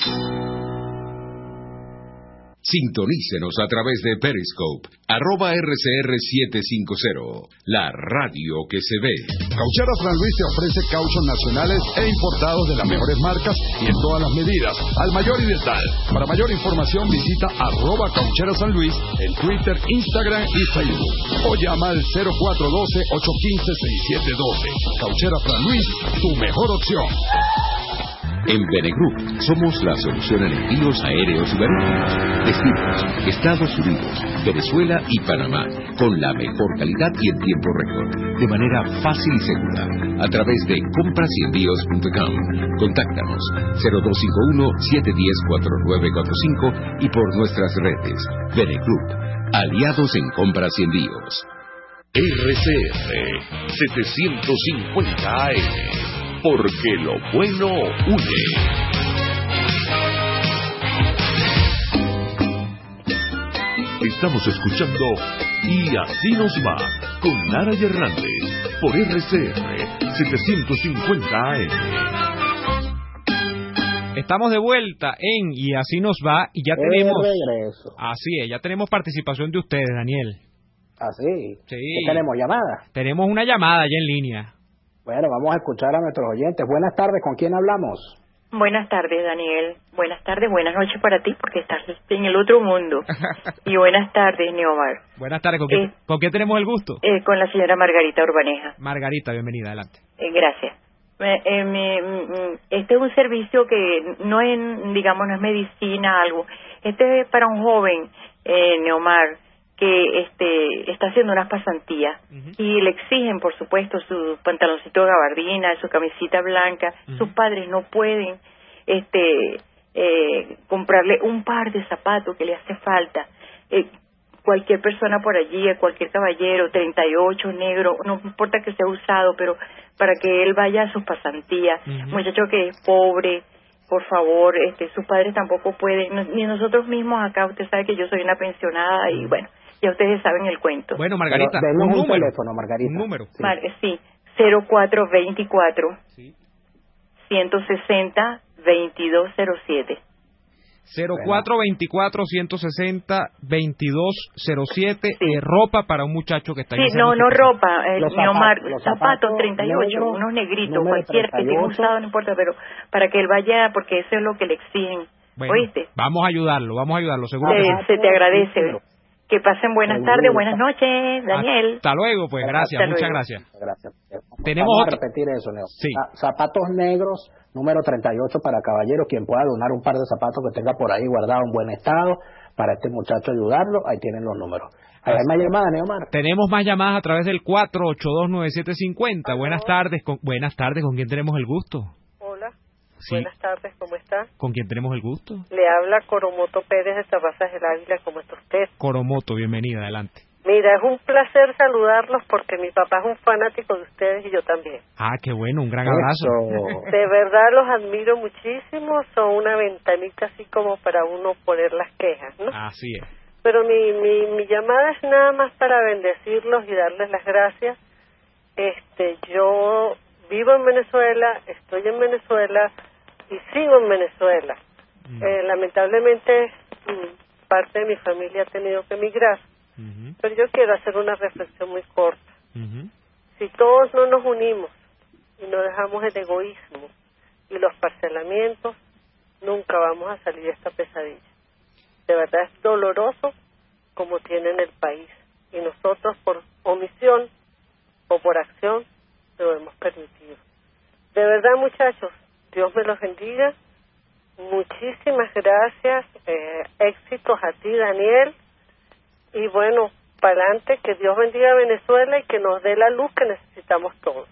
Sintonícenos a través de Periscope, arroba R C R setecientos cincuenta, la radio que se ve. Caucheras San Luis te ofrece cauchos nacionales e importados de las mejores marcas y en todas las medidas, al mayor y de tal. Para mayor información visita arroba Caucheras San Luis en Twitter, Instagram y Facebook. O llama al cero cuatro uno dos, ocho uno cinco, seis siete uno dos. Caucheras San Luis, tu mejor opción. En Benegroup somos la solución en envíos aéreos y marítimos, destinos, Estados Unidos, Venezuela y Panamá, con la mejor calidad y en tiempo récord, de manera fácil y segura, a través de compras y envíos punto com. Contáctanos cero dos cinco uno, siete uno cero, cuatro nueve cuatro cinco y por nuestras redes. Benegroup, aliados en compras y envíos. R C R setecientos cincuenta A M, porque lo bueno une. Estamos escuchando Y Así Nos Va con Lara y Hernández por R C R setecientos cincuenta A M. Estamos de vuelta en Y Así Nos Va y ya El tenemos... regreso. Así es, ya tenemos participación de ustedes, Daniel. Así. Sí. ¿Qué tenemos? ¿Llamada? Tenemos una llamada ya en línea. Bueno, vamos a escuchar a nuestros oyentes. Buenas tardes, ¿con quién hablamos? Buenas tardes, Daniel. Buenas tardes, buenas noches para ti, porque estás en el otro mundo. Y buenas tardes, Neomar. Buenas tardes, ¿con qué, Eh, ¿con qué tenemos el gusto? Eh, con la señora Margarita Urbaneja. Margarita, bienvenida, adelante. Eh, gracias. Eh, eh, me- mm, este es un servicio que no es, digamos, no es medicina, algo. Este es para un joven, eh, Neomar, que este está haciendo unas pasantías y le exigen, por supuesto, su pantaloncito de gabardina, su camisita blanca. Sus padres no pueden este eh, comprarle un par de zapatos que le hace falta. Eh, cualquier persona por allí, cualquier caballero, treinta y ocho, negro, no importa que sea usado, pero para que él vaya a sus pasantías. Muchacho que es pobre, por favor, este, sus padres tampoco pueden, no- ni nosotros mismos acá, usted sabe que yo soy una pensionada y bueno, ya ustedes saben el cuento. Bueno, Margarita, Pero denos un un número. teléfono, Margarita. Un número. Sí. Mar- sí, cero cuatro veinticuatro, ciento sesenta, veintidós cero siete. cero cuatro veinticuatro, ciento sesenta, veintidós cero siete, eh, ropa para un muchacho que está Sí, iniciando no, su no pasantía. ropa, eh, Los Neomar, zapatos, los zapatos zapatos treinta y ocho, negros, unos negritos, número cualquiera que treinta y estén ocho. usados, no importa, pero para que él vaya, porque eso es lo que le exigen. Bueno, ¿Oíste? vamos a ayudarlo, vamos a ayudarlo, seguro que Se, sí. se te agradece. Que pasen buenas Seguro. tardes, buenas noches, Daniel. Hasta luego, pues, gracias, Hasta muchas luego. gracias. Gracias. Tenemos Vamos otro. a repetir eso, Leo. Sí. Za- Zapatos negros, número treinta y ocho para caballeros. Quien pueda donar un par de zapatos que tenga por ahí guardado en buen estado para este muchacho ayudarlo, ahí tienen los números. ¿Hay más llamadas, Neomar? Tenemos más llamadas a través del cuatro ocho dos nueve siete cinco cero. Buenas tardes, con, buenas tardes, ¿con quién tenemos el gusto? Hola, Sí. buenas tardes, ¿cómo está? ¿Con quién tenemos el gusto? Le habla Coromoto Pérez de Terrazas del Águila, ¿cómo está usted? Coromoto, bienvenida, adelante. Mira, es un placer saludarlos porque mi papá es un fanático de ustedes y yo también. Ah, qué bueno, un gran abrazo. De verdad los admiro muchísimo, son una ventanita así como para uno poner las quejas, ¿no? Así es. Pero mi, mi, mi llamada es nada más para bendecirlos y darles las gracias. Este, yo vivo en Venezuela, estoy en Venezuela y sigo en Venezuela. Eh, lamentablemente mm, parte de mi familia ha tenido que emigrar, pero yo quiero hacer una reflexión muy corta. Si todos no nos unimos y no dejamos el egoísmo y los parcelamientos, nunca vamos a salir de esta pesadilla. De verdad es doloroso como tienen el país y nosotros por omisión o por acción lo hemos permitido. De verdad, muchachos, Dios me los bendiga. Muchísimas gracias, eh, éxitos a ti, Daniel, y bueno, para adelante, que Dios bendiga a Venezuela y que nos dé la luz que necesitamos todos.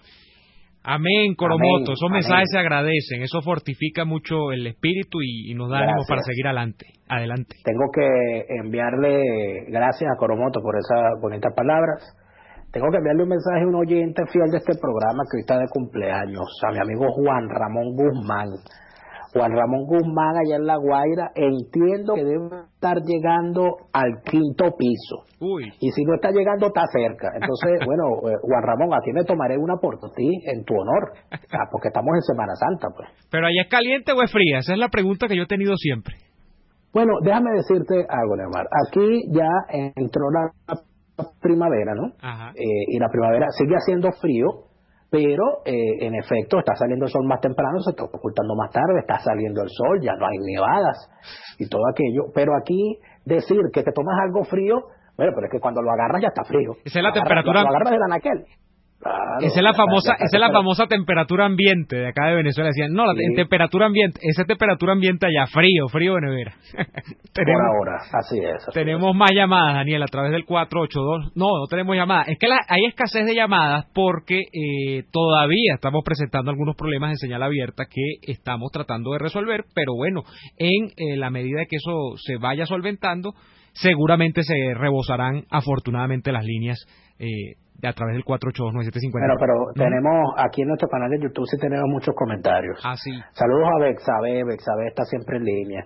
Amén, Coromoto, Amén, esos amén. mensajes se agradecen, eso fortifica mucho el espíritu y, y nos da ánimo Gracias. para seguir adelante. Adelante. Tengo que enviarle gracias a Coromoto por esas bonitas palabras. Tengo que enviarle un mensaje a un oyente fiel de este programa que hoy está de cumpleaños, a mi amigo Juan Ramón Guzmán. Juan Ramón Guzmán, allá en La Guaira, entiendo que debe estar llegando al quinto piso. Uy. Y si no está llegando, está cerca. Entonces, bueno, eh, Juan Ramón, a ti me tomaré una por ti en tu honor, ah, porque estamos en Semana Santa, pues. ¿Pero allá es caliente o es fría? Esa es la pregunta que yo he tenido siempre. Bueno, déjame decirte algo, Neymar. Aquí ya entró la primavera, ¿no? Ajá. Eh, y la primavera sigue haciendo frío, pero eh, en efecto está saliendo el sol más temprano, se está ocultando más tarde, está saliendo el sol, ya no hay nevadas y todo aquello. Pero aquí decir que te tomas algo frío, bueno, pero es que cuando lo agarras ya está frío. Esa es la Lo agarras- temperatura- Lo agarras del anaquel. Claro, esa es la ya famosa, está- ya esa es la está- famosa temperatura ambiente de acá de Venezuela. Decían, no, la Sí. en temperatura ambiente, esa es temperatura ambiente allá, frío, frío de nevera. Por ahora, así es. así Tenemos más llamadas, Daniel, a través del cuatro ocho dos. No, no tenemos llamadas. Es que la- hay escasez de llamadas porque eh, todavía estamos presentando algunos problemas en señal abierta que estamos tratando de resolver, pero bueno, en eh, la medida que eso se vaya solventando, seguramente se rebosarán afortunadamente las líneas eh, de a través del cuatro ocho dos nueve siete cinco cero. Bueno, pero tenemos aquí en nuestro canal de YouTube sí tenemos muchos comentarios. Ah, sí. Saludos a Bexabe, Bexabe está siempre en línea.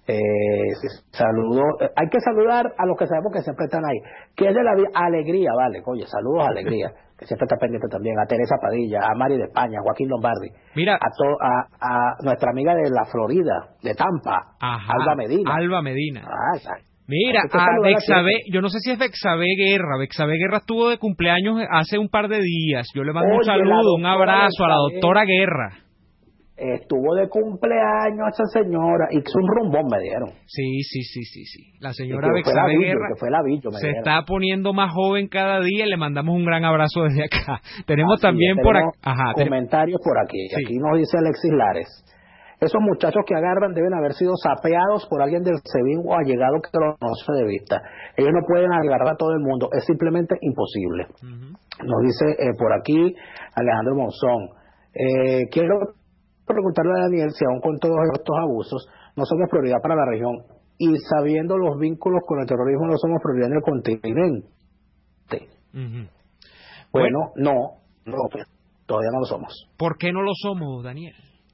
Eh, saludo, eh, hay que saludar a los que sabemos que siempre están ahí. Que es de la vi- alegría, vale, oye, saludos, alegría, que siempre está pendiente también, a Teresa Padilla, a Mari de España, a Joaquín Lombardi, Mira, a, to, a, a nuestra amiga de la Florida, de Tampa, ajá, Alba Medina. Alba Medina. Ah, exacto. Mira, Hay que a saludar a Bexabé, todos. yo no sé si es Bexabé Guerra, Bexabé Guerra estuvo de cumpleaños hace un par de días, yo le mando un Oye, la saludo, un doctora abrazo a la Bexabé. doctora Guerra. Estuvo de cumpleaños esa señora y que un rumbón me dieron. Sí, sí, sí, sí, sí. La Y señora que fue la Bexabé Billo, Guerra que fue la Billo, me se dieron. está poniendo más joven cada día y le mandamos un gran abrazo desde acá. Tenemos Así también es, por tenemos acá, ajá, tenemos- comentarios por aquí. Sí. Aquí nos dice Alexis Lares. Esos muchachos que agarran deben haber sido sapeados por alguien del SEBIN o allegado que los conoce de vista. Ellos no pueden agarrar a todo el mundo, es simplemente imposible. Nos dice eh, por aquí Alejandro Monzón. Eh, quiero preguntarle a Daniel si aún con todos estos abusos no somos prioridad para la región y sabiendo los vínculos con el terrorismo no somos prioridad en el continente. Ujú. Bueno, no, no, todavía no lo somos. ¿Por qué no lo somos, Daniel?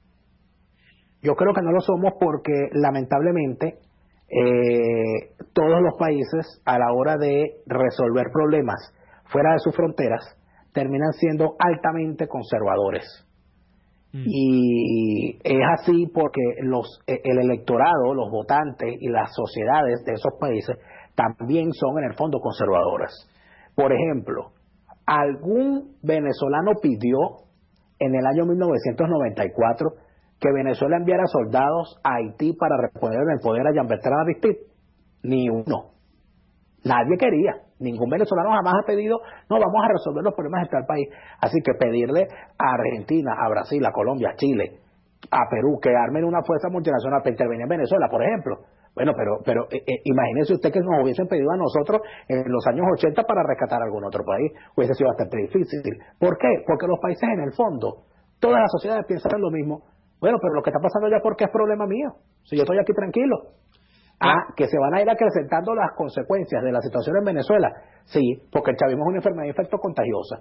Yo creo que no lo somos porque lamentablemente eh, todos los países a la hora de resolver problemas fuera de sus fronteras terminan siendo altamente conservadores. Mm. Y es así porque los el electorado, los votantes y las sociedades de esos países también son en el fondo conservadoras. Por ejemplo, algún venezolano pidió en el año mil novecientos noventa y cuatro que Venezuela enviara soldados a Haití para reponer en el poder a Jean Bertrand Aristide. Ni uno. Nadie quería. Ningún venezolano jamás ha pedido, no, vamos a resolver los problemas de tal país. Así que pedirle a Argentina, a Brasil, a Colombia, a Chile, a Perú, que armen una fuerza multinacional para intervenir en Venezuela, por ejemplo. Bueno, pero pero eh, eh, imagínese usted que nos hubiesen pedido a nosotros en los años ochenta para rescatar a algún otro país. Hubiese sido bastante difícil. ¿Por qué? Porque los países en el fondo, todas las sociedades piensan lo mismo. Bueno, pero lo que está pasando ya porque es problema mío. Si yo estoy aquí tranquilo. Ah, que se van a ir acrecentando las consecuencias de la situación en Venezuela. Sí, porque el chavismo es una enfermedad infecto contagiosa.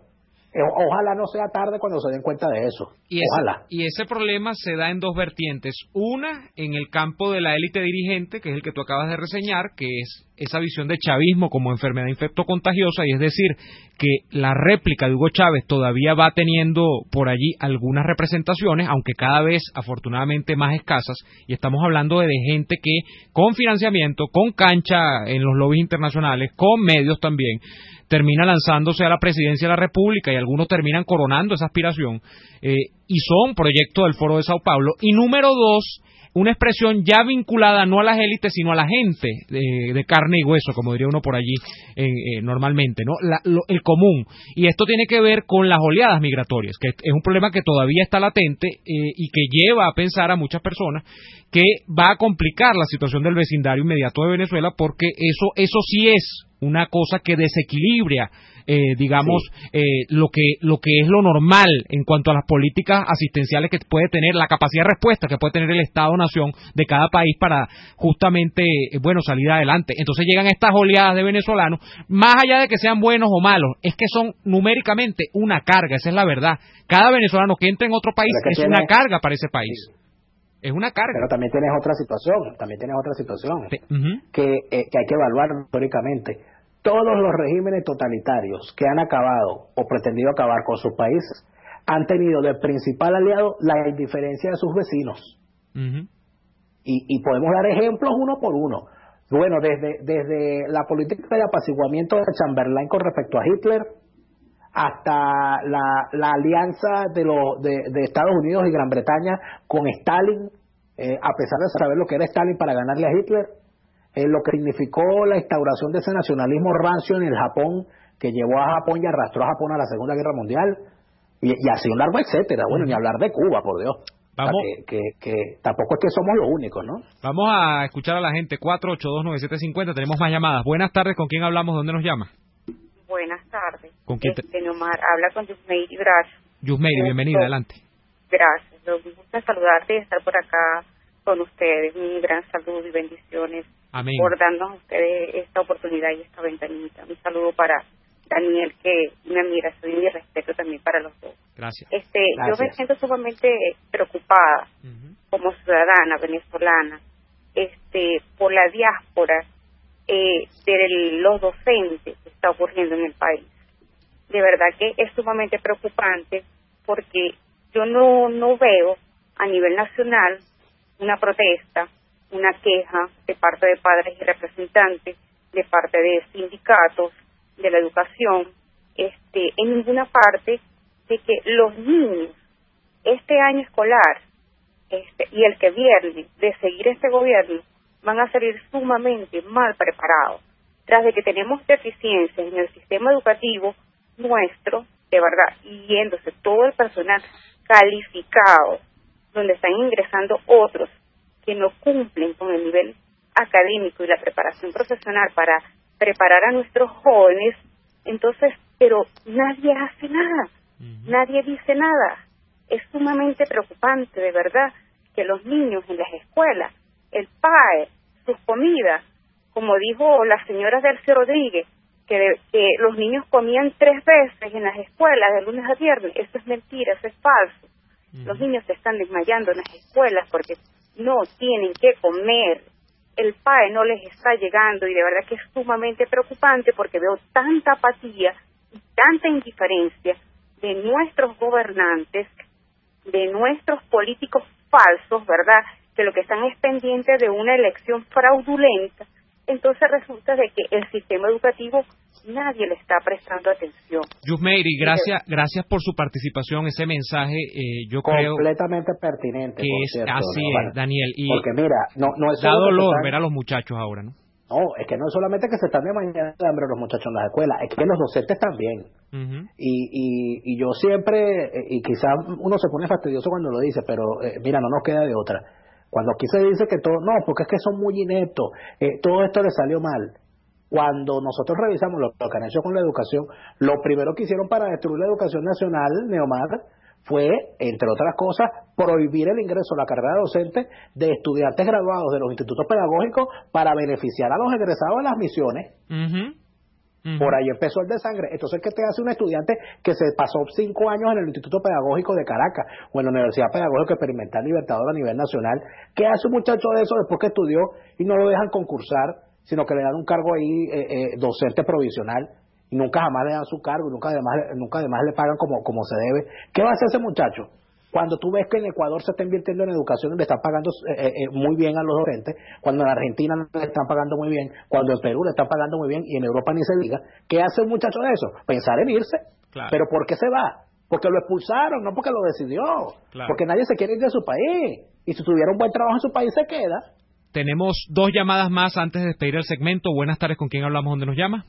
Ojalá no sea tarde cuando se den cuenta de eso. Y ese, Ojalá. y ese problema se da en dos vertientes. Una, en el campo de la élite dirigente, que es el que tú acabas de reseñar, que es esa visión de chavismo como enfermedad infectocontagiosa, y es decir, que la réplica de Hugo Chávez todavía va teniendo por allí algunas representaciones, aunque cada vez, afortunadamente, más escasas, y estamos hablando de, de gente que, con financiamiento, con cancha en los lobbies internacionales, con medios también, termina lanzándose a la presidencia de la República y algunos terminan coronando esa aspiración eh, y son proyectos del Foro de Sao Paulo. Y número dos, una expresión ya vinculada no a las élites sino a la gente de, de carne y hueso, como diría uno por allí eh, eh, normalmente, ¿no? La, lo, el común. Y esto tiene que ver con las oleadas migratorias, que es un problema que todavía está latente eh, y que lleva a pensar a muchas personas que va a complicar la situación del vecindario inmediato de Venezuela, porque eso, eso sí es una cosa que desequilibra, eh, digamos, sí. eh, lo que lo que es lo normal en cuanto a las políticas asistenciales que puede tener, la capacidad de respuesta que puede tener el Estado-nación de cada país para justamente, eh, bueno, salir adelante. Entonces llegan estas oleadas de venezolanos, más allá de que sean buenos o malos, es que son numéricamente una carga, esa es la verdad. Cada venezolano que entra en otro país es tiene... una carga para ese país. Sí. Es una carga. Pero también tienes otra situación, también tienes otra situación sí. uh-huh. que, eh, que hay que evaluar históricamente. Todos los regímenes totalitarios que han acabado o pretendido acabar con sus países han tenido de principal aliado la indiferencia de sus vecinos. Uh-huh. Y, y podemos dar ejemplos uno por uno. Bueno, desde, desde la política de apaciguamiento de Chamberlain con respecto a Hitler, hasta la, la alianza de, lo, de, de Estados Unidos y Gran Bretaña con Stalin, eh, a pesar de saber lo que era Stalin para ganarle a Hitler, eh, lo que significó la instauración de ese nacionalismo rancio en el Japón, que llevó a Japón y arrastró a Japón a la Segunda Guerra Mundial, y, y así un largo etcétera. Bueno, ni hablar de Cuba, por Dios. Vamos. O sea, que, que, que tampoco es que somos los únicos, ¿no? Vamos a escuchar a la gente. Cuatro ocho dos nueve siete cinco cero. Tenemos más llamadas. Buenas tardes. ¿Con quién hablamos? ¿Dónde nos llama? Buenas tardes. ¿Con quién te... este, Neomar, habla con Yusmeiri, gracias. Yusmeiri, bienvenida, adelante. Gracias, me gusta saludarte y estar por acá con ustedes. Un gran saludo y bendiciones. Amén. Por darnos a ustedes esta oportunidad y esta ventanita. Un saludo para Daniel, que una admiración y respeto también para los dos. Gracias. Este, Gracias. Yo me siento sumamente preocupada uh-huh. como ciudadana venezolana este, por la diáspora eh, de los docentes que está ocurriendo en el país. De verdad que es sumamente preocupante porque yo no, no veo a nivel nacional una protesta, una queja de parte de padres y representantes, de parte de sindicatos, de la educación, este, en ninguna parte, de que los niños este año escolar este, y el que viene de seguir este gobierno van a salir sumamente mal preparados, tras de que tenemos deficiencias en el sistema educativo nuestro, de verdad, y yéndose todo el personal calificado, donde están ingresando otros que no cumplen con el nivel académico y la preparación profesional para preparar a nuestros jóvenes. Entonces, pero nadie hace nada, uh-huh. nadie dice nada. Es sumamente preocupante, de verdad, que los niños en las escuelas, el P A E, sus comidas, como dijo la señora Delcy Rodríguez, que, de, que los niños comían tres veces en las escuelas de lunes a viernes. Eso es mentira, eso es falso. Uh-huh. Los niños se están desmayando en las escuelas porque no tienen que comer. El P A E no les está llegando y de verdad que es sumamente preocupante porque veo tanta apatía y tanta indiferencia de nuestros gobernantes, de nuestros políticos falsos, ¿verdad?, que lo que están es pendientes de una elección fraudulenta. Entonces resulta de que el sistema educativo nadie le está prestando atención. Yusmeiri, gracias, gracias por su participación, ese mensaje, eh, yo creo completamente pertinente, que por es cierto, así ¿no? es, Daniel. Y porque mira, no, no es da solo dolor están... ver a los muchachos ahora, ¿no? No, es que no es solamente que se están desmayando de hambre los muchachos en las escuelas, es que los docentes también. Uh-huh. Y, y, y yo siempre, y quizás uno se pone fastidioso cuando lo dice, pero eh, mira, no nos queda de otra. Cuando aquí se dice que todo, no, porque es que son muy ineptos, eh, todo esto les salió mal. Cuando nosotros revisamos lo, lo que han hecho con la educación, lo primero que hicieron para destruir la educación nacional, Neomar, fue, entre otras cosas, prohibir el ingreso a la carrera docente de estudiantes graduados de los institutos pedagógicos para beneficiar a los egresados de las misiones. Uh-huh. Uh-huh. Por ahí empezó el desangre. Entonces, ¿qué te hace un estudiante que se pasó cinco años en el Instituto Pedagógico de Caracas o en la Universidad Pedagógica Experimental Libertadora a nivel nacional? ¿Qué hace un muchacho de eso después que estudió y no lo dejan concursar, sino que le dan un cargo ahí eh, eh, docente provisional y nunca jamás le dan su cargo y nunca además, nunca además le pagan como, como se debe? ¿Qué va a hacer ese muchacho? Cuando tú ves que en Ecuador se está invirtiendo en educación y le están pagando eh, eh, muy bien a los docentes, cuando en Argentina le están pagando muy bien, cuando en Perú le están pagando muy bien y en Europa ni se diga, ¿qué hace un muchacho de eso? Pensar en irse. Claro. ¿Pero por qué se va? Porque lo expulsaron, no porque lo decidió. Claro. Porque nadie se quiere ir de su país. Y si tuviera un buen trabajo en su país, se queda. Tenemos dos llamadas más antes de despedir el segmento. Buenas tardes, ¿con quién hablamos? ¿Dónde nos llama?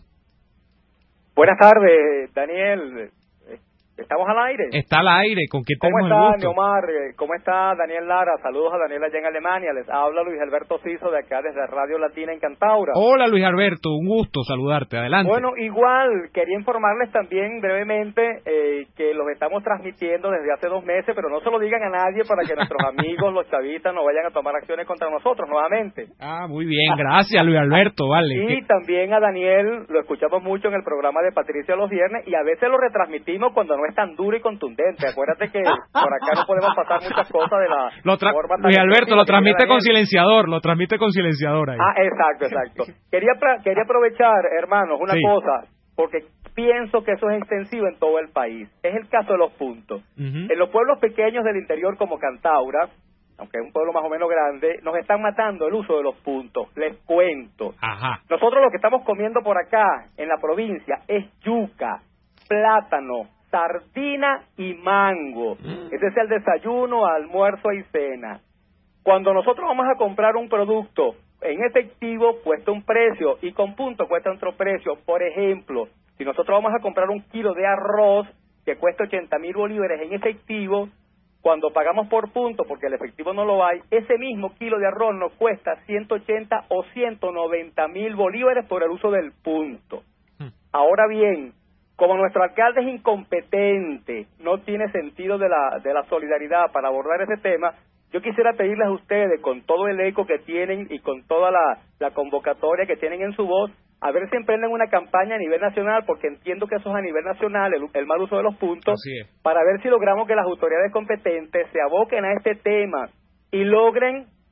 Buenas tardes, Daniel. ¿Estamos al aire? Está al aire, ¿con quién tenemos el gusto? ¿Cómo está, Neomar? ¿Cómo está Daniel Lara? Saludos a Daniel allá en Alemania. Les habla Luis Alberto Ciso de acá desde Radio Latina en Cantaura. Hola, Luis Alberto, un gusto saludarte. Adelante. Bueno, igual, quería informarles también brevemente eh, que los estamos transmitiendo desde hace dos meses, pero no se lo digan a nadie para que nuestros amigos, los chavistas, no vayan a tomar acciones contra nosotros nuevamente. Ah, muy bien, gracias, Luis Alberto, vale. Y ¿Qué? También a Daniel, lo escuchamos mucho en el programa de Patricia los viernes, y a veces lo retransmitimos cuando no es tan duro y contundente. Acuérdate que por acá no podemos pasar muchas cosas de la lo tra- forma Luis Alberto lo transmite con silenciador, lo transmite con silenciador ahí. Ah, exacto, exacto. Quería quería aprovechar, hermanos, una sí. cosa, porque pienso que eso es extensivo en todo el país. Es el caso de los puntos. Uh-huh. En los pueblos pequeños del interior como Cantaura, aunque es un pueblo más o menos grande, nos están matando el uso de los puntos. Les cuento. Ajá. Nosotros lo que estamos comiendo por acá, en la provincia, es yuca, plátano, sardina y mango. Mm. Ese es el desayuno, almuerzo y cena. Cuando nosotros vamos a comprar un producto en efectivo, cuesta un precio y con punto cuesta otro precio. Por ejemplo, si nosotros vamos a comprar un kilo de arroz que cuesta ochenta mil bolívares en efectivo, cuando pagamos por punto, porque el efectivo no lo hay, ese mismo kilo de arroz nos cuesta ciento ochenta o ciento noventa mil bolívares por el uso del punto. Mm. Ahora bien, como nuestro alcalde es incompetente, no tiene sentido de la de la solidaridad para abordar ese tema, yo quisiera pedirles a ustedes, con todo el eco que tienen y con toda la, la convocatoria que tienen en su voz, a ver si emprenden una campaña a nivel nacional, porque entiendo que eso es a nivel nacional, el, el mal uso de los puntos, para ver si logramos que las autoridades competentes se aboquen a este tema y logren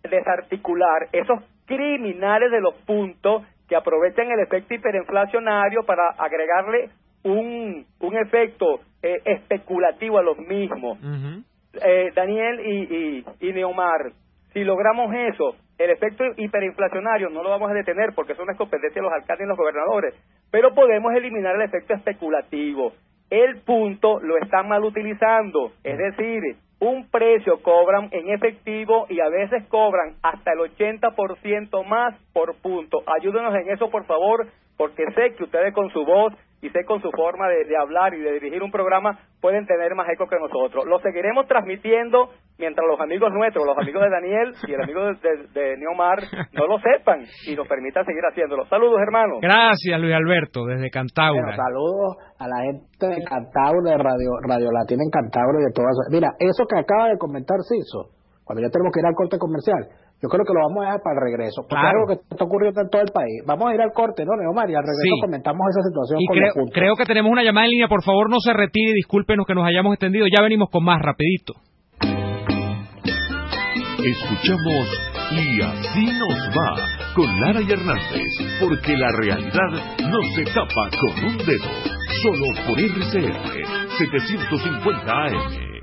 desarticular esos criminales de los puntos que aprovechan el efecto hiperinflacionario para agregarle un, un efecto eh, especulativo a los mismos. Uh-huh. eh, Daniel y, y, y Neomar, si logramos eso, el efecto hiperinflacionario no lo vamos a detener porque eso no es competencia de los alcaldes y los gobernadores, pero podemos eliminar el efecto especulativo. El punto lo están mal utilizando, es decir, un precio cobran en efectivo y a veces cobran hasta el ochenta por ciento más por punto. Ayúdenos en eso, por favor, porque sé que ustedes con su voz y sé con su forma de, de hablar y de dirigir un programa pueden tener más eco que nosotros. Lo seguiremos transmitiendo mientras los amigos nuestros, los amigos de Daniel y el amigo de, de, de Neomar no lo sepan y nos permitan seguir haciéndolo. Saludos, hermanos. Gracias, Luis Alberto, desde Cantaura. Bueno, saludos a la gente de Cantaura, de Radio, Radio Latina en Cantaura y de todas. Mira, eso que acaba de comentar Ciso, cuando ya tenemos que ir al corte comercial, yo creo que lo vamos a dejar para el regreso, porque claro, es algo que está ocurriendo en todo el país. Vamos a ir al corte, ¿no, Neomar? Y al regreso sí comentamos esa situación y con creo, los puntos. Creo que tenemos una llamada en línea, por favor no se retire, discúlpenos que nos hayamos extendido, ya venimos con más, rapidito. Escuchamos Y Así Nos Va con Lara y Hernández, porque la realidad no se tapa con un dedo, solo por R C R setecientos cincuenta A M.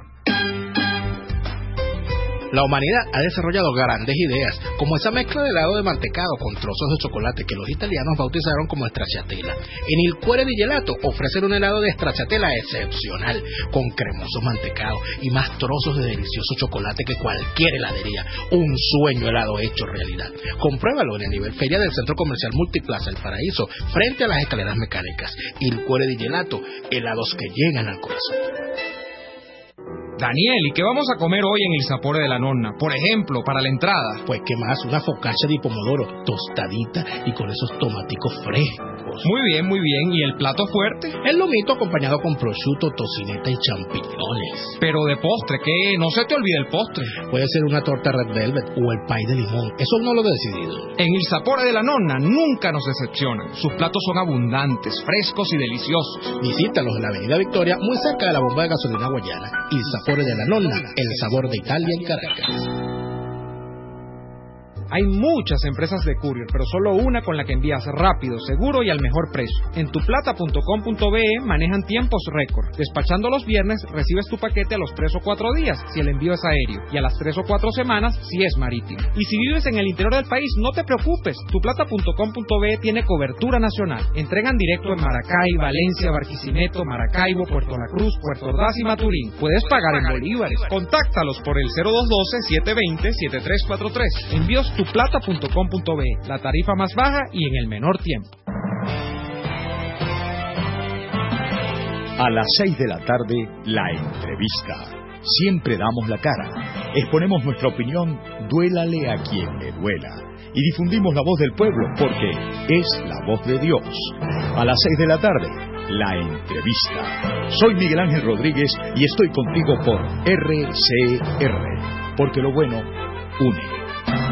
La humanidad ha desarrollado grandes ideas, como esa mezcla de helado de mantecado con trozos de chocolate que los italianos bautizaron como stracciatella. En Il Cuore di Gelato ofrecen un helado de stracciatella excepcional, con cremoso mantecado y más trozos de delicioso chocolate que cualquier heladería. Un sueño helado hecho realidad. Compruébalo en el nivel feria del Centro Comercial Multiplaza El Paraíso, frente a las escaleras mecánicas. Il Cuore di Gelato, helados que llegan al corazón. Daniel, ¿y qué vamos a comer hoy en el Sapore de la Nonna? Por ejemplo, para la entrada. Pues qué más, una focaccia de pomodoro tostadita y con esos tomaticos frescos. Muy bien, muy bien. ¿Y el plato fuerte? El lomito acompañado con prosciutto, tocineta y champiñones. Pero de postre, ¿qué? No se te olvide el postre. Puede ser una torta red velvet o el pay de limón. Eso no lo he decidido. En el Sapore de la Nonna nunca nos decepcionan. Sus platos son abundantes, frescos y deliciosos. Visítalos en la Avenida Victoria, muy cerca de la bomba de gasolina Guayana. Il Sapore de la Nonna, el sabor de Italia en Caracas. Hay muchas empresas de courier, pero solo una con la que envías rápido, seguro y al mejor precio. En tuplata punto com punto be manejan tiempos récord. Despachando los viernes, recibes tu paquete a los tres o cuatro días, si el envío es aéreo, y a las tres o cuatro semanas, si es marítimo. Y si vives en el interior del país, no te preocupes. tuplata punto com punto be tiene cobertura nacional. Entregan directo en Maracay, Valencia, Barquisimeto, Maracaibo, Puerto La Cruz, Puerto Ordaz y Maturín. Puedes pagar en bolívares. Contáctalos por el cero dos uno dos, siete dos cero, siete tres cuatro tres. Envíos tuplata punto com punto be, la tarifa más baja y en el menor tiempo. A las seis de la tarde, la entrevista. Siempre damos la cara. Exponemos nuestra opinión, duélale a quien le duela. Y difundimos la voz del pueblo, porque es la voz de Dios. A las seis de la tarde, la entrevista. Soy Miguel Ángel Rodríguez y estoy contigo por R C R, porque lo bueno une.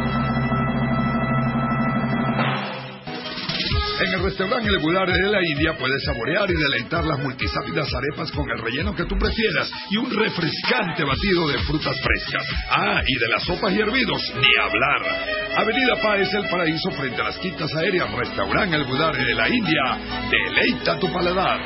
En el restaurante El Budare de la India puedes saborear y deleitar las multisápidas arepas con el relleno que tú prefieras y un refrescante batido de frutas frescas. Ah, y de las sopas y hervidos, ni hablar. Avenida Páez, El Paraíso, frente a las quintas aéreas. Restaurante El Budare de la India. Deleita tu paladar.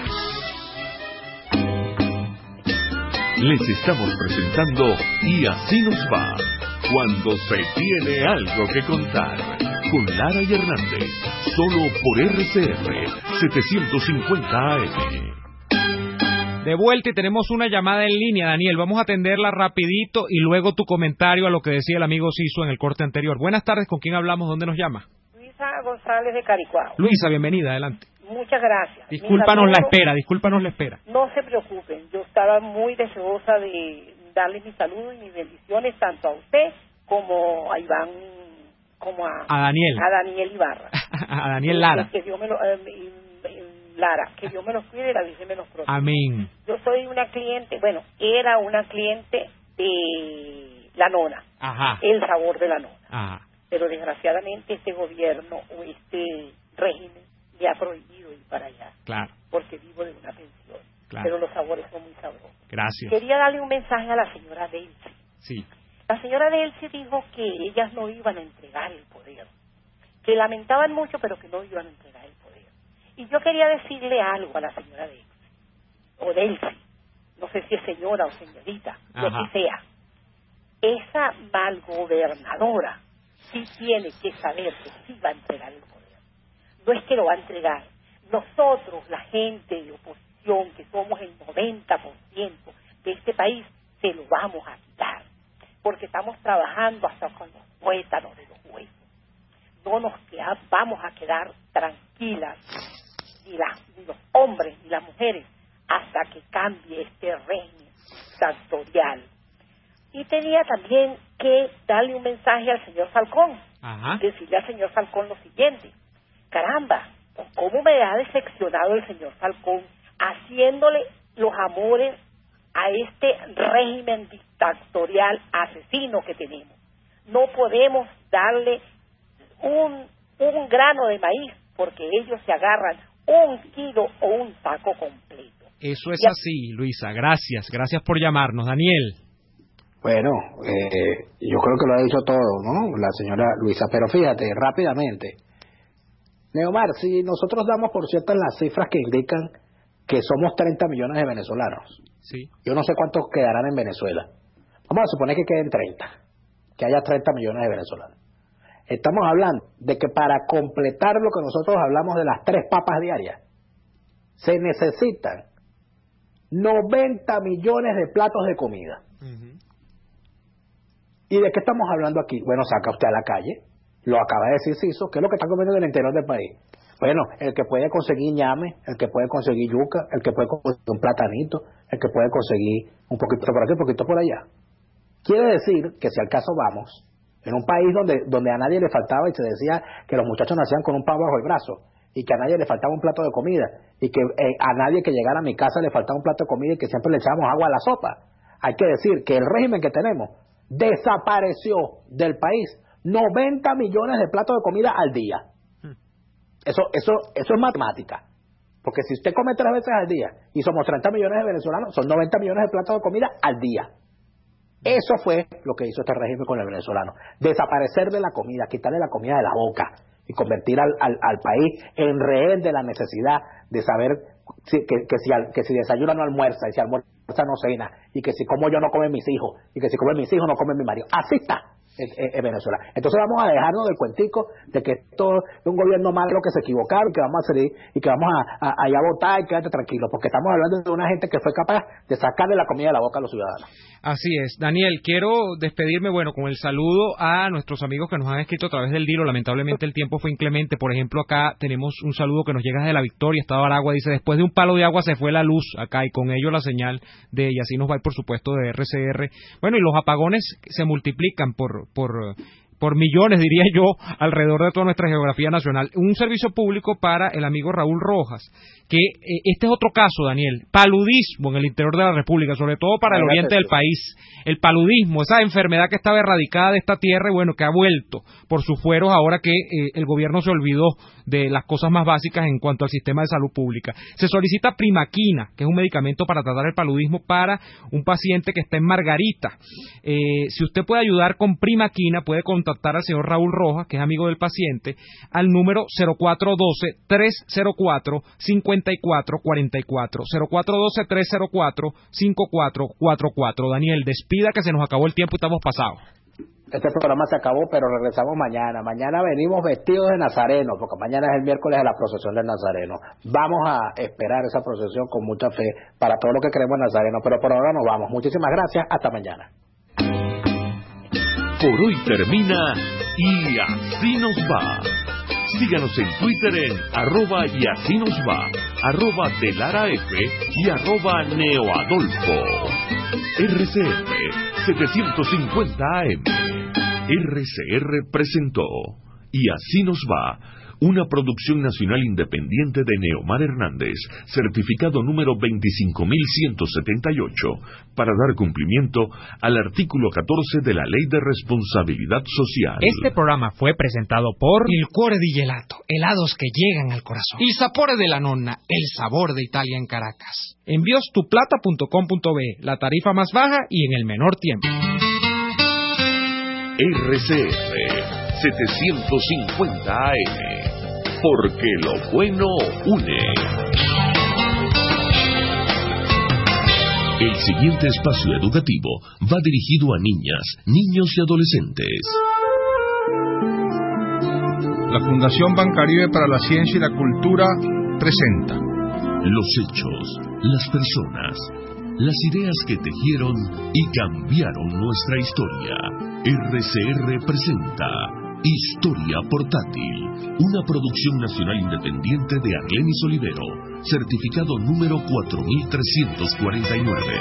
Les estamos presentando Y Así Nos Va, cuando se tiene algo que contar, con Lara y Hernández, solo por R C R setecientos cincuenta A M. De vuelta y tenemos una llamada en línea, Daniel, vamos a atenderla rapidito y luego tu comentario a lo que decía el amigo Ciso en el corte anterior. Buenas tardes, ¿con quién hablamos? ¿Dónde nos llama? Luisa González de Caricuao. Luisa, bienvenida, adelante. Muchas gracias. Discúlpanos la espera, discúlpanos la espera. No se preocupen, yo estaba muy deseosa de darle mis saludos y mis bendiciones tanto a usted como a Iván, como a, a Daniel. A Daniel Ibarra. A Daniel Lara. Que Dios me lo, eh, Lara, que Dios me los cuide y la Virgen me los protege. Amén. Yo soy una cliente, bueno, era una cliente de la Nona. Ajá. El sabor de la Nona. Ajá. Pero desgraciadamente este gobierno o este régimen me ha prohibido ir para allá. Claro. Porque vivo de una pensión. Claro. Pero los sabores son muy sabrosos. Gracias. Quería darle un mensaje a la señora Daisy. Sí. La señora Delcy dijo que ellas no iban a entregar el poder, que lamentaban mucho, pero que no iban a entregar el poder. Y yo quería decirle algo a la señora Delcy, o Delcy, no sé si es señora o señorita, lo que sea. Esa malgobernadora sí tiene que saber que sí va a entregar el poder. No es que lo va a entregar. Nosotros, la gente de oposición, que somos el noventa por ciento de este país, se lo vamos a quitar. Porque estamos trabajando hasta con los tuétanos de los huesos. No nos queda, vamos a quedar tranquilas, ni, la, ni los hombres ni las mujeres, hasta que cambie este régimen dictatorial. Y tenía también que darle un mensaje al señor Falcón. Ajá. Decirle al señor Falcón lo siguiente: caramba, ¿cómo me ha decepcionado el señor Falcón haciéndole los amores a este régimen dictatorial asesino que tenemos? No podemos darle un, un grano de maíz, porque ellos se agarran un kilo o un saco completo. Eso es así, Luisa. Gracias, gracias por llamarnos. Daniel. Bueno, eh, yo creo que lo ha dicho todo, ¿no? La señora Luisa, pero fíjate, rápidamente. Neomar, si nosotros damos por ciertas las cifras que indican que somos treinta millones de venezolanos, sí. Yo no sé cuántos quedarán en Venezuela. Vamos a suponer que queden treinta, que haya treinta millones de venezolanos. Estamos hablando de que para completar lo que nosotros hablamos de las tres papas diarias, se necesitan noventa millones de platos de comida. Uh-huh. ¿Y de qué estamos hablando aquí? Bueno, saca usted a la calle, lo acaba de decir Ciso, ¿qué es lo que está comiendo en el interior del país? Bueno, el que puede conseguir ñame, el que puede conseguir yuca, el que puede conseguir un platanito, el que puede conseguir un poquito por aquí, un poquito por allá. Quiere decir que si al caso vamos, en un país donde, donde a nadie le faltaba y se decía que los muchachos nacían con un pan bajo el brazo, y que a nadie le faltaba un plato de comida, y que eh, a nadie que llegara a mi casa le faltaba un plato de comida y que siempre le echábamos agua a la sopa. Hay que decir que el régimen que tenemos desapareció del país noventa millones de platos de comida al día. Eso, eso, eso es matemática. Porque si usted come tres veces al día y somos treinta millones de venezolanos, son noventa millones de platos de comida al día. Eso fue lo que hizo este régimen con el venezolano. Desaparecer de la comida, quitarle la comida de la boca y convertir al, al, al país en rehén de la necesidad de saber si, que, que, si al, que si desayuna no almuerza, y si almuerza no cena, y que si como yo no comen mis hijos, y que si comen mis hijos no comen mi marido. Así está en, en Venezuela. Entonces vamos a dejarnos del cuentico de que esto es un gobierno malo, que se equivocaron, que vamos a salir y que vamos a, a, a ir a votar y quédate tranquilo, porque estamos hablando de una gente que fue capaz de sacarle la comida de la boca a los ciudadanos. Así es. Daniel, quiero despedirme, bueno, con el saludo a nuestros amigos que nos han escrito a través del Dilo. Lamentablemente el tiempo fue inclemente. Por ejemplo, acá tenemos un saludo que nos llega desde La Victoria, Estado Aragua. Dice: después de un palo de agua se fue la luz acá, y con ello la señal de Y Así Nos Va, por supuesto, de R C R. Bueno, y los apagones se multiplican por... por por millones, diría yo, alrededor de toda nuestra geografía nacional. Un servicio público para el amigo Raúl Rojas, que eh, este es otro caso, Daniel, paludismo en el interior de la República, sobre todo para el oriente del país. El paludismo, esa enfermedad que estaba erradicada de esta tierra y bueno, que ha vuelto por sus fueros ahora que eh, el gobierno se olvidó de las cosas más básicas en cuanto al sistema de salud pública. Se solicita primaquina, que es un medicamento para tratar el paludismo para un paciente que está en Margarita. Eh, si usted puede ayudar con primaquina, puede contactar al señor Raúl Rojas, que es amigo del paciente, al número cero cuatro uno dos, tres cero cuatro, cinco cuatro cuatro cuatro, cero cuatro uno dos, tres cero cuatro, cinco cuatro cuatro cuatro. Daniel, despida, que se nos acabó el tiempo y estamos pasados. Este programa se acabó, pero regresamos mañana. Mañana venimos vestidos de nazareno, porque mañana es el miércoles de la procesión del Nazareno. Vamos a esperar esa procesión con mucha fe para todo lo que creemos en Nazareno, pero por ahora nos vamos. Muchísimas gracias, hasta mañana. Por hoy termina Y Así Nos Va. Síganos en Twitter en arroba y así nos va, arroba Delara F y arroba Neoadolfo. R C R setecientos cincuenta A M. R C R presentó Y Así Nos Va, una producción nacional independiente de Neomar Hernández, certificado número veinticinco mil ciento setenta y ocho, para dar cumplimiento al artículo catorce de la Ley de Responsabilidad Social. Este programa fue presentado por Il Cuore di Gelato, helados que llegan al corazón. Il Sapore della Nonna, el sabor de Italia en Caracas. Envíos tu plata punto com punto be, la tarifa más baja y en el menor tiempo. R C R setecientos cincuenta A M, porque lo bueno une. El siguiente espacio educativo va dirigido a niñas, niños y adolescentes. La Fundación Bancaribe para la Ciencia y la Cultura presenta los hechos, las personas, las ideas que tejieron y cambiaron nuestra historia. R C R presenta Historia Portátil, una producción nacional independiente de Arlenis Olivero, certificado número cuatro mil trescientos cuarenta y nueve.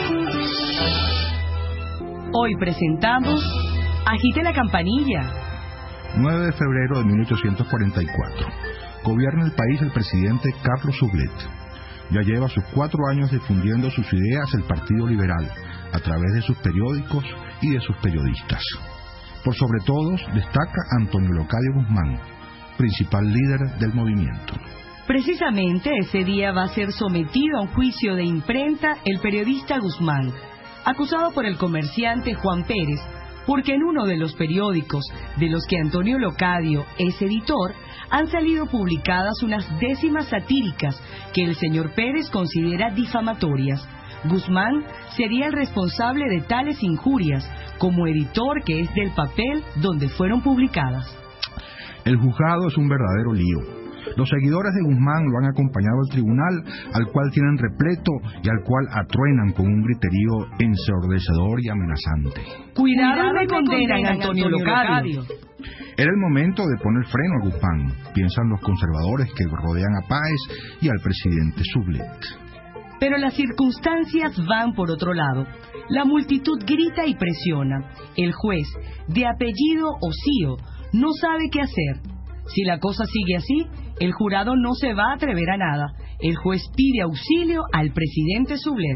Hoy presentamos Agite la campanilla. nueve de febrero de mil ochocientos cuarenta y cuatro. Gobierna el país el presidente Carlos Sublet. Ya lleva sus cuatro años difundiendo sus ideas el Partido Liberal, a través de sus periódicos y de sus periodistas. Por sobre todos destaca Antonio Leocadio Guzmán, principal líder del movimiento. Precisamente ese día va a ser sometido a un juicio de imprenta el periodista Guzmán, acusado por el comerciante Juan Pérez, porque en uno de los periódicos de los que Antonio Leocadio es editor, han salido publicadas unas décimas satíricas que el señor Pérez considera difamatorias. Guzmán sería el responsable de tales injurias, como editor que es del papel donde fueron publicadas. El juzgado es un verdadero lío. Los seguidores de Guzmán lo han acompañado al tribunal, al cual tienen repleto y al cual atruenan con un griterío ensordecedor y amenazante. Cuidado, me condenan, Antonio Leocadio. Era el momento de poner freno a Guzmán, piensan los conservadores que rodean a Páez y al presidente Sublet. Pero las circunstancias van por otro lado. La multitud grita y presiona. El juez, de apellido Osío, no sabe qué hacer. Si la cosa sigue así, el jurado no se va a atrever a nada. El juez pide auxilio al presidente Sublet.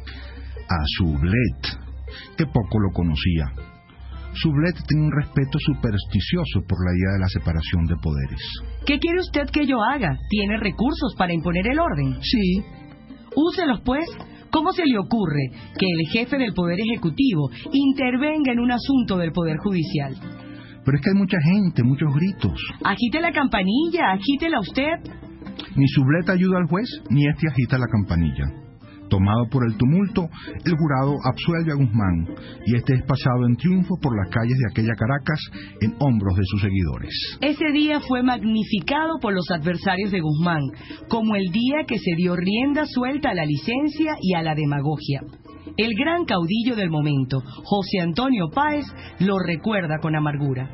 A Sublet, que poco lo conocía. Sublet tiene un respeto supersticioso por la idea de la separación de poderes. ¿Qué quiere usted que yo haga? ¿Tiene recursos para imponer el orden? Sí. Úselos, pues. ¿Cómo se le ocurre que el jefe del Poder Ejecutivo intervenga en un asunto del Poder Judicial? Pero es que hay mucha gente, muchos gritos. Agite la campanilla, agítela usted. Ni Sublet ayuda al juez, ni este agita la campanilla. Tomado por el tumulto, el jurado absuelve a Guzmán, y este es pasado en triunfo por las calles de aquella Caracas en hombros de sus seguidores. Ese día fue magnificado por los adversarios de Guzmán, como el día que se dio rienda suelta a la licencia y a la demagogia. El gran caudillo del momento, José Antonio Páez, lo recuerda con amargura.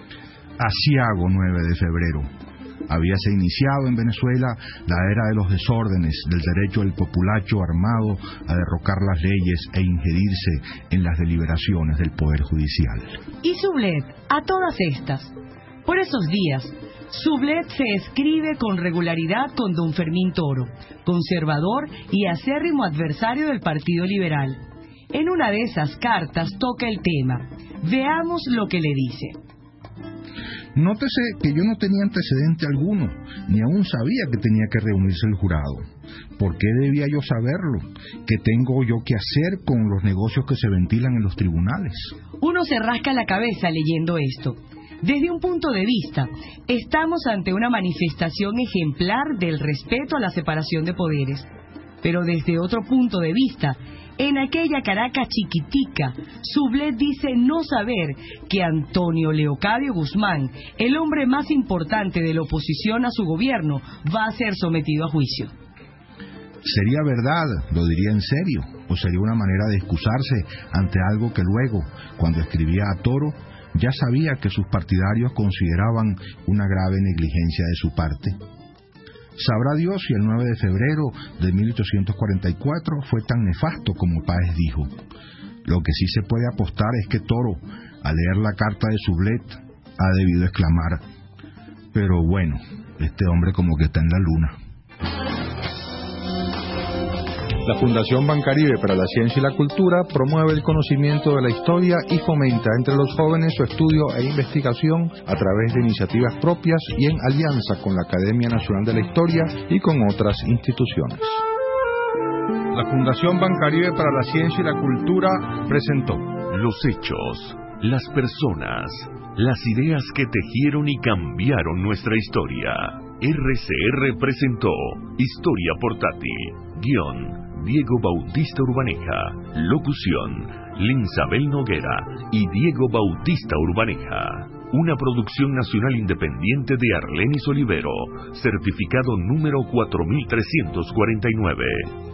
Asiago nueve de febrero. Habíase iniciado en Venezuela la era de los desórdenes, del derecho del populacho armado a derrocar las leyes e ingerirse en las deliberaciones del Poder Judicial. Y Sublet, a todas estas. Por esos días, Sublet se escribe con regularidad con don Fermín Toro, conservador y acérrimo adversario del Partido Liberal. En una de esas cartas toca el tema. Veamos lo que le dice. Nótese que yo no tenía antecedente alguno, ni aún sabía que tenía que reunirse el jurado. ¿Por qué debía yo saberlo? ¿Qué tengo yo que hacer con los negocios que se ventilan en los tribunales? Uno se rasca la cabeza leyendo esto. Desde un punto de vista, estamos ante una manifestación ejemplar del respeto a la separación de poderes. Pero desde otro punto de vista, en aquella Caracas chiquitica, Sublet dice no saber que Antonio Leocadio Guzmán, el hombre más importante de la oposición a su gobierno, va a ser sometido a juicio. ¿Sería verdad? ¿Lo diría en serio? ¿O sería una manera de excusarse ante algo que luego, cuando escribía a Toro, ya sabía que sus partidarios consideraban una grave negligencia de su parte? Sabrá Dios si el nueve de febrero de mil ochocientos cuarenta y cuatro fue tan nefasto como Páez dijo. Lo que sí se puede apostar es que Toro, al leer la carta de Sublet, ha debido exclamar: pero bueno, este hombre como que está en la luna. La Fundación Bancaribe para la Ciencia y la Cultura promueve el conocimiento de la historia y fomenta entre los jóvenes su estudio e investigación a través de iniciativas propias y en alianza con la Academia Nacional de la Historia y con otras instituciones. La Fundación Bancaribe para la Ciencia y la Cultura presentó Los hechos, las personas, las ideas que tejieron y cambiaron nuestra historia. R C R presentó Historia Portátil. Guión, Diego Bautista Urbaneja. Locución, Linsabel Noguera y Diego Bautista Urbaneja. Una producción nacional independiente de Arlenis Olivero, certificado número cuatro mil trescientos cuarenta y nueve.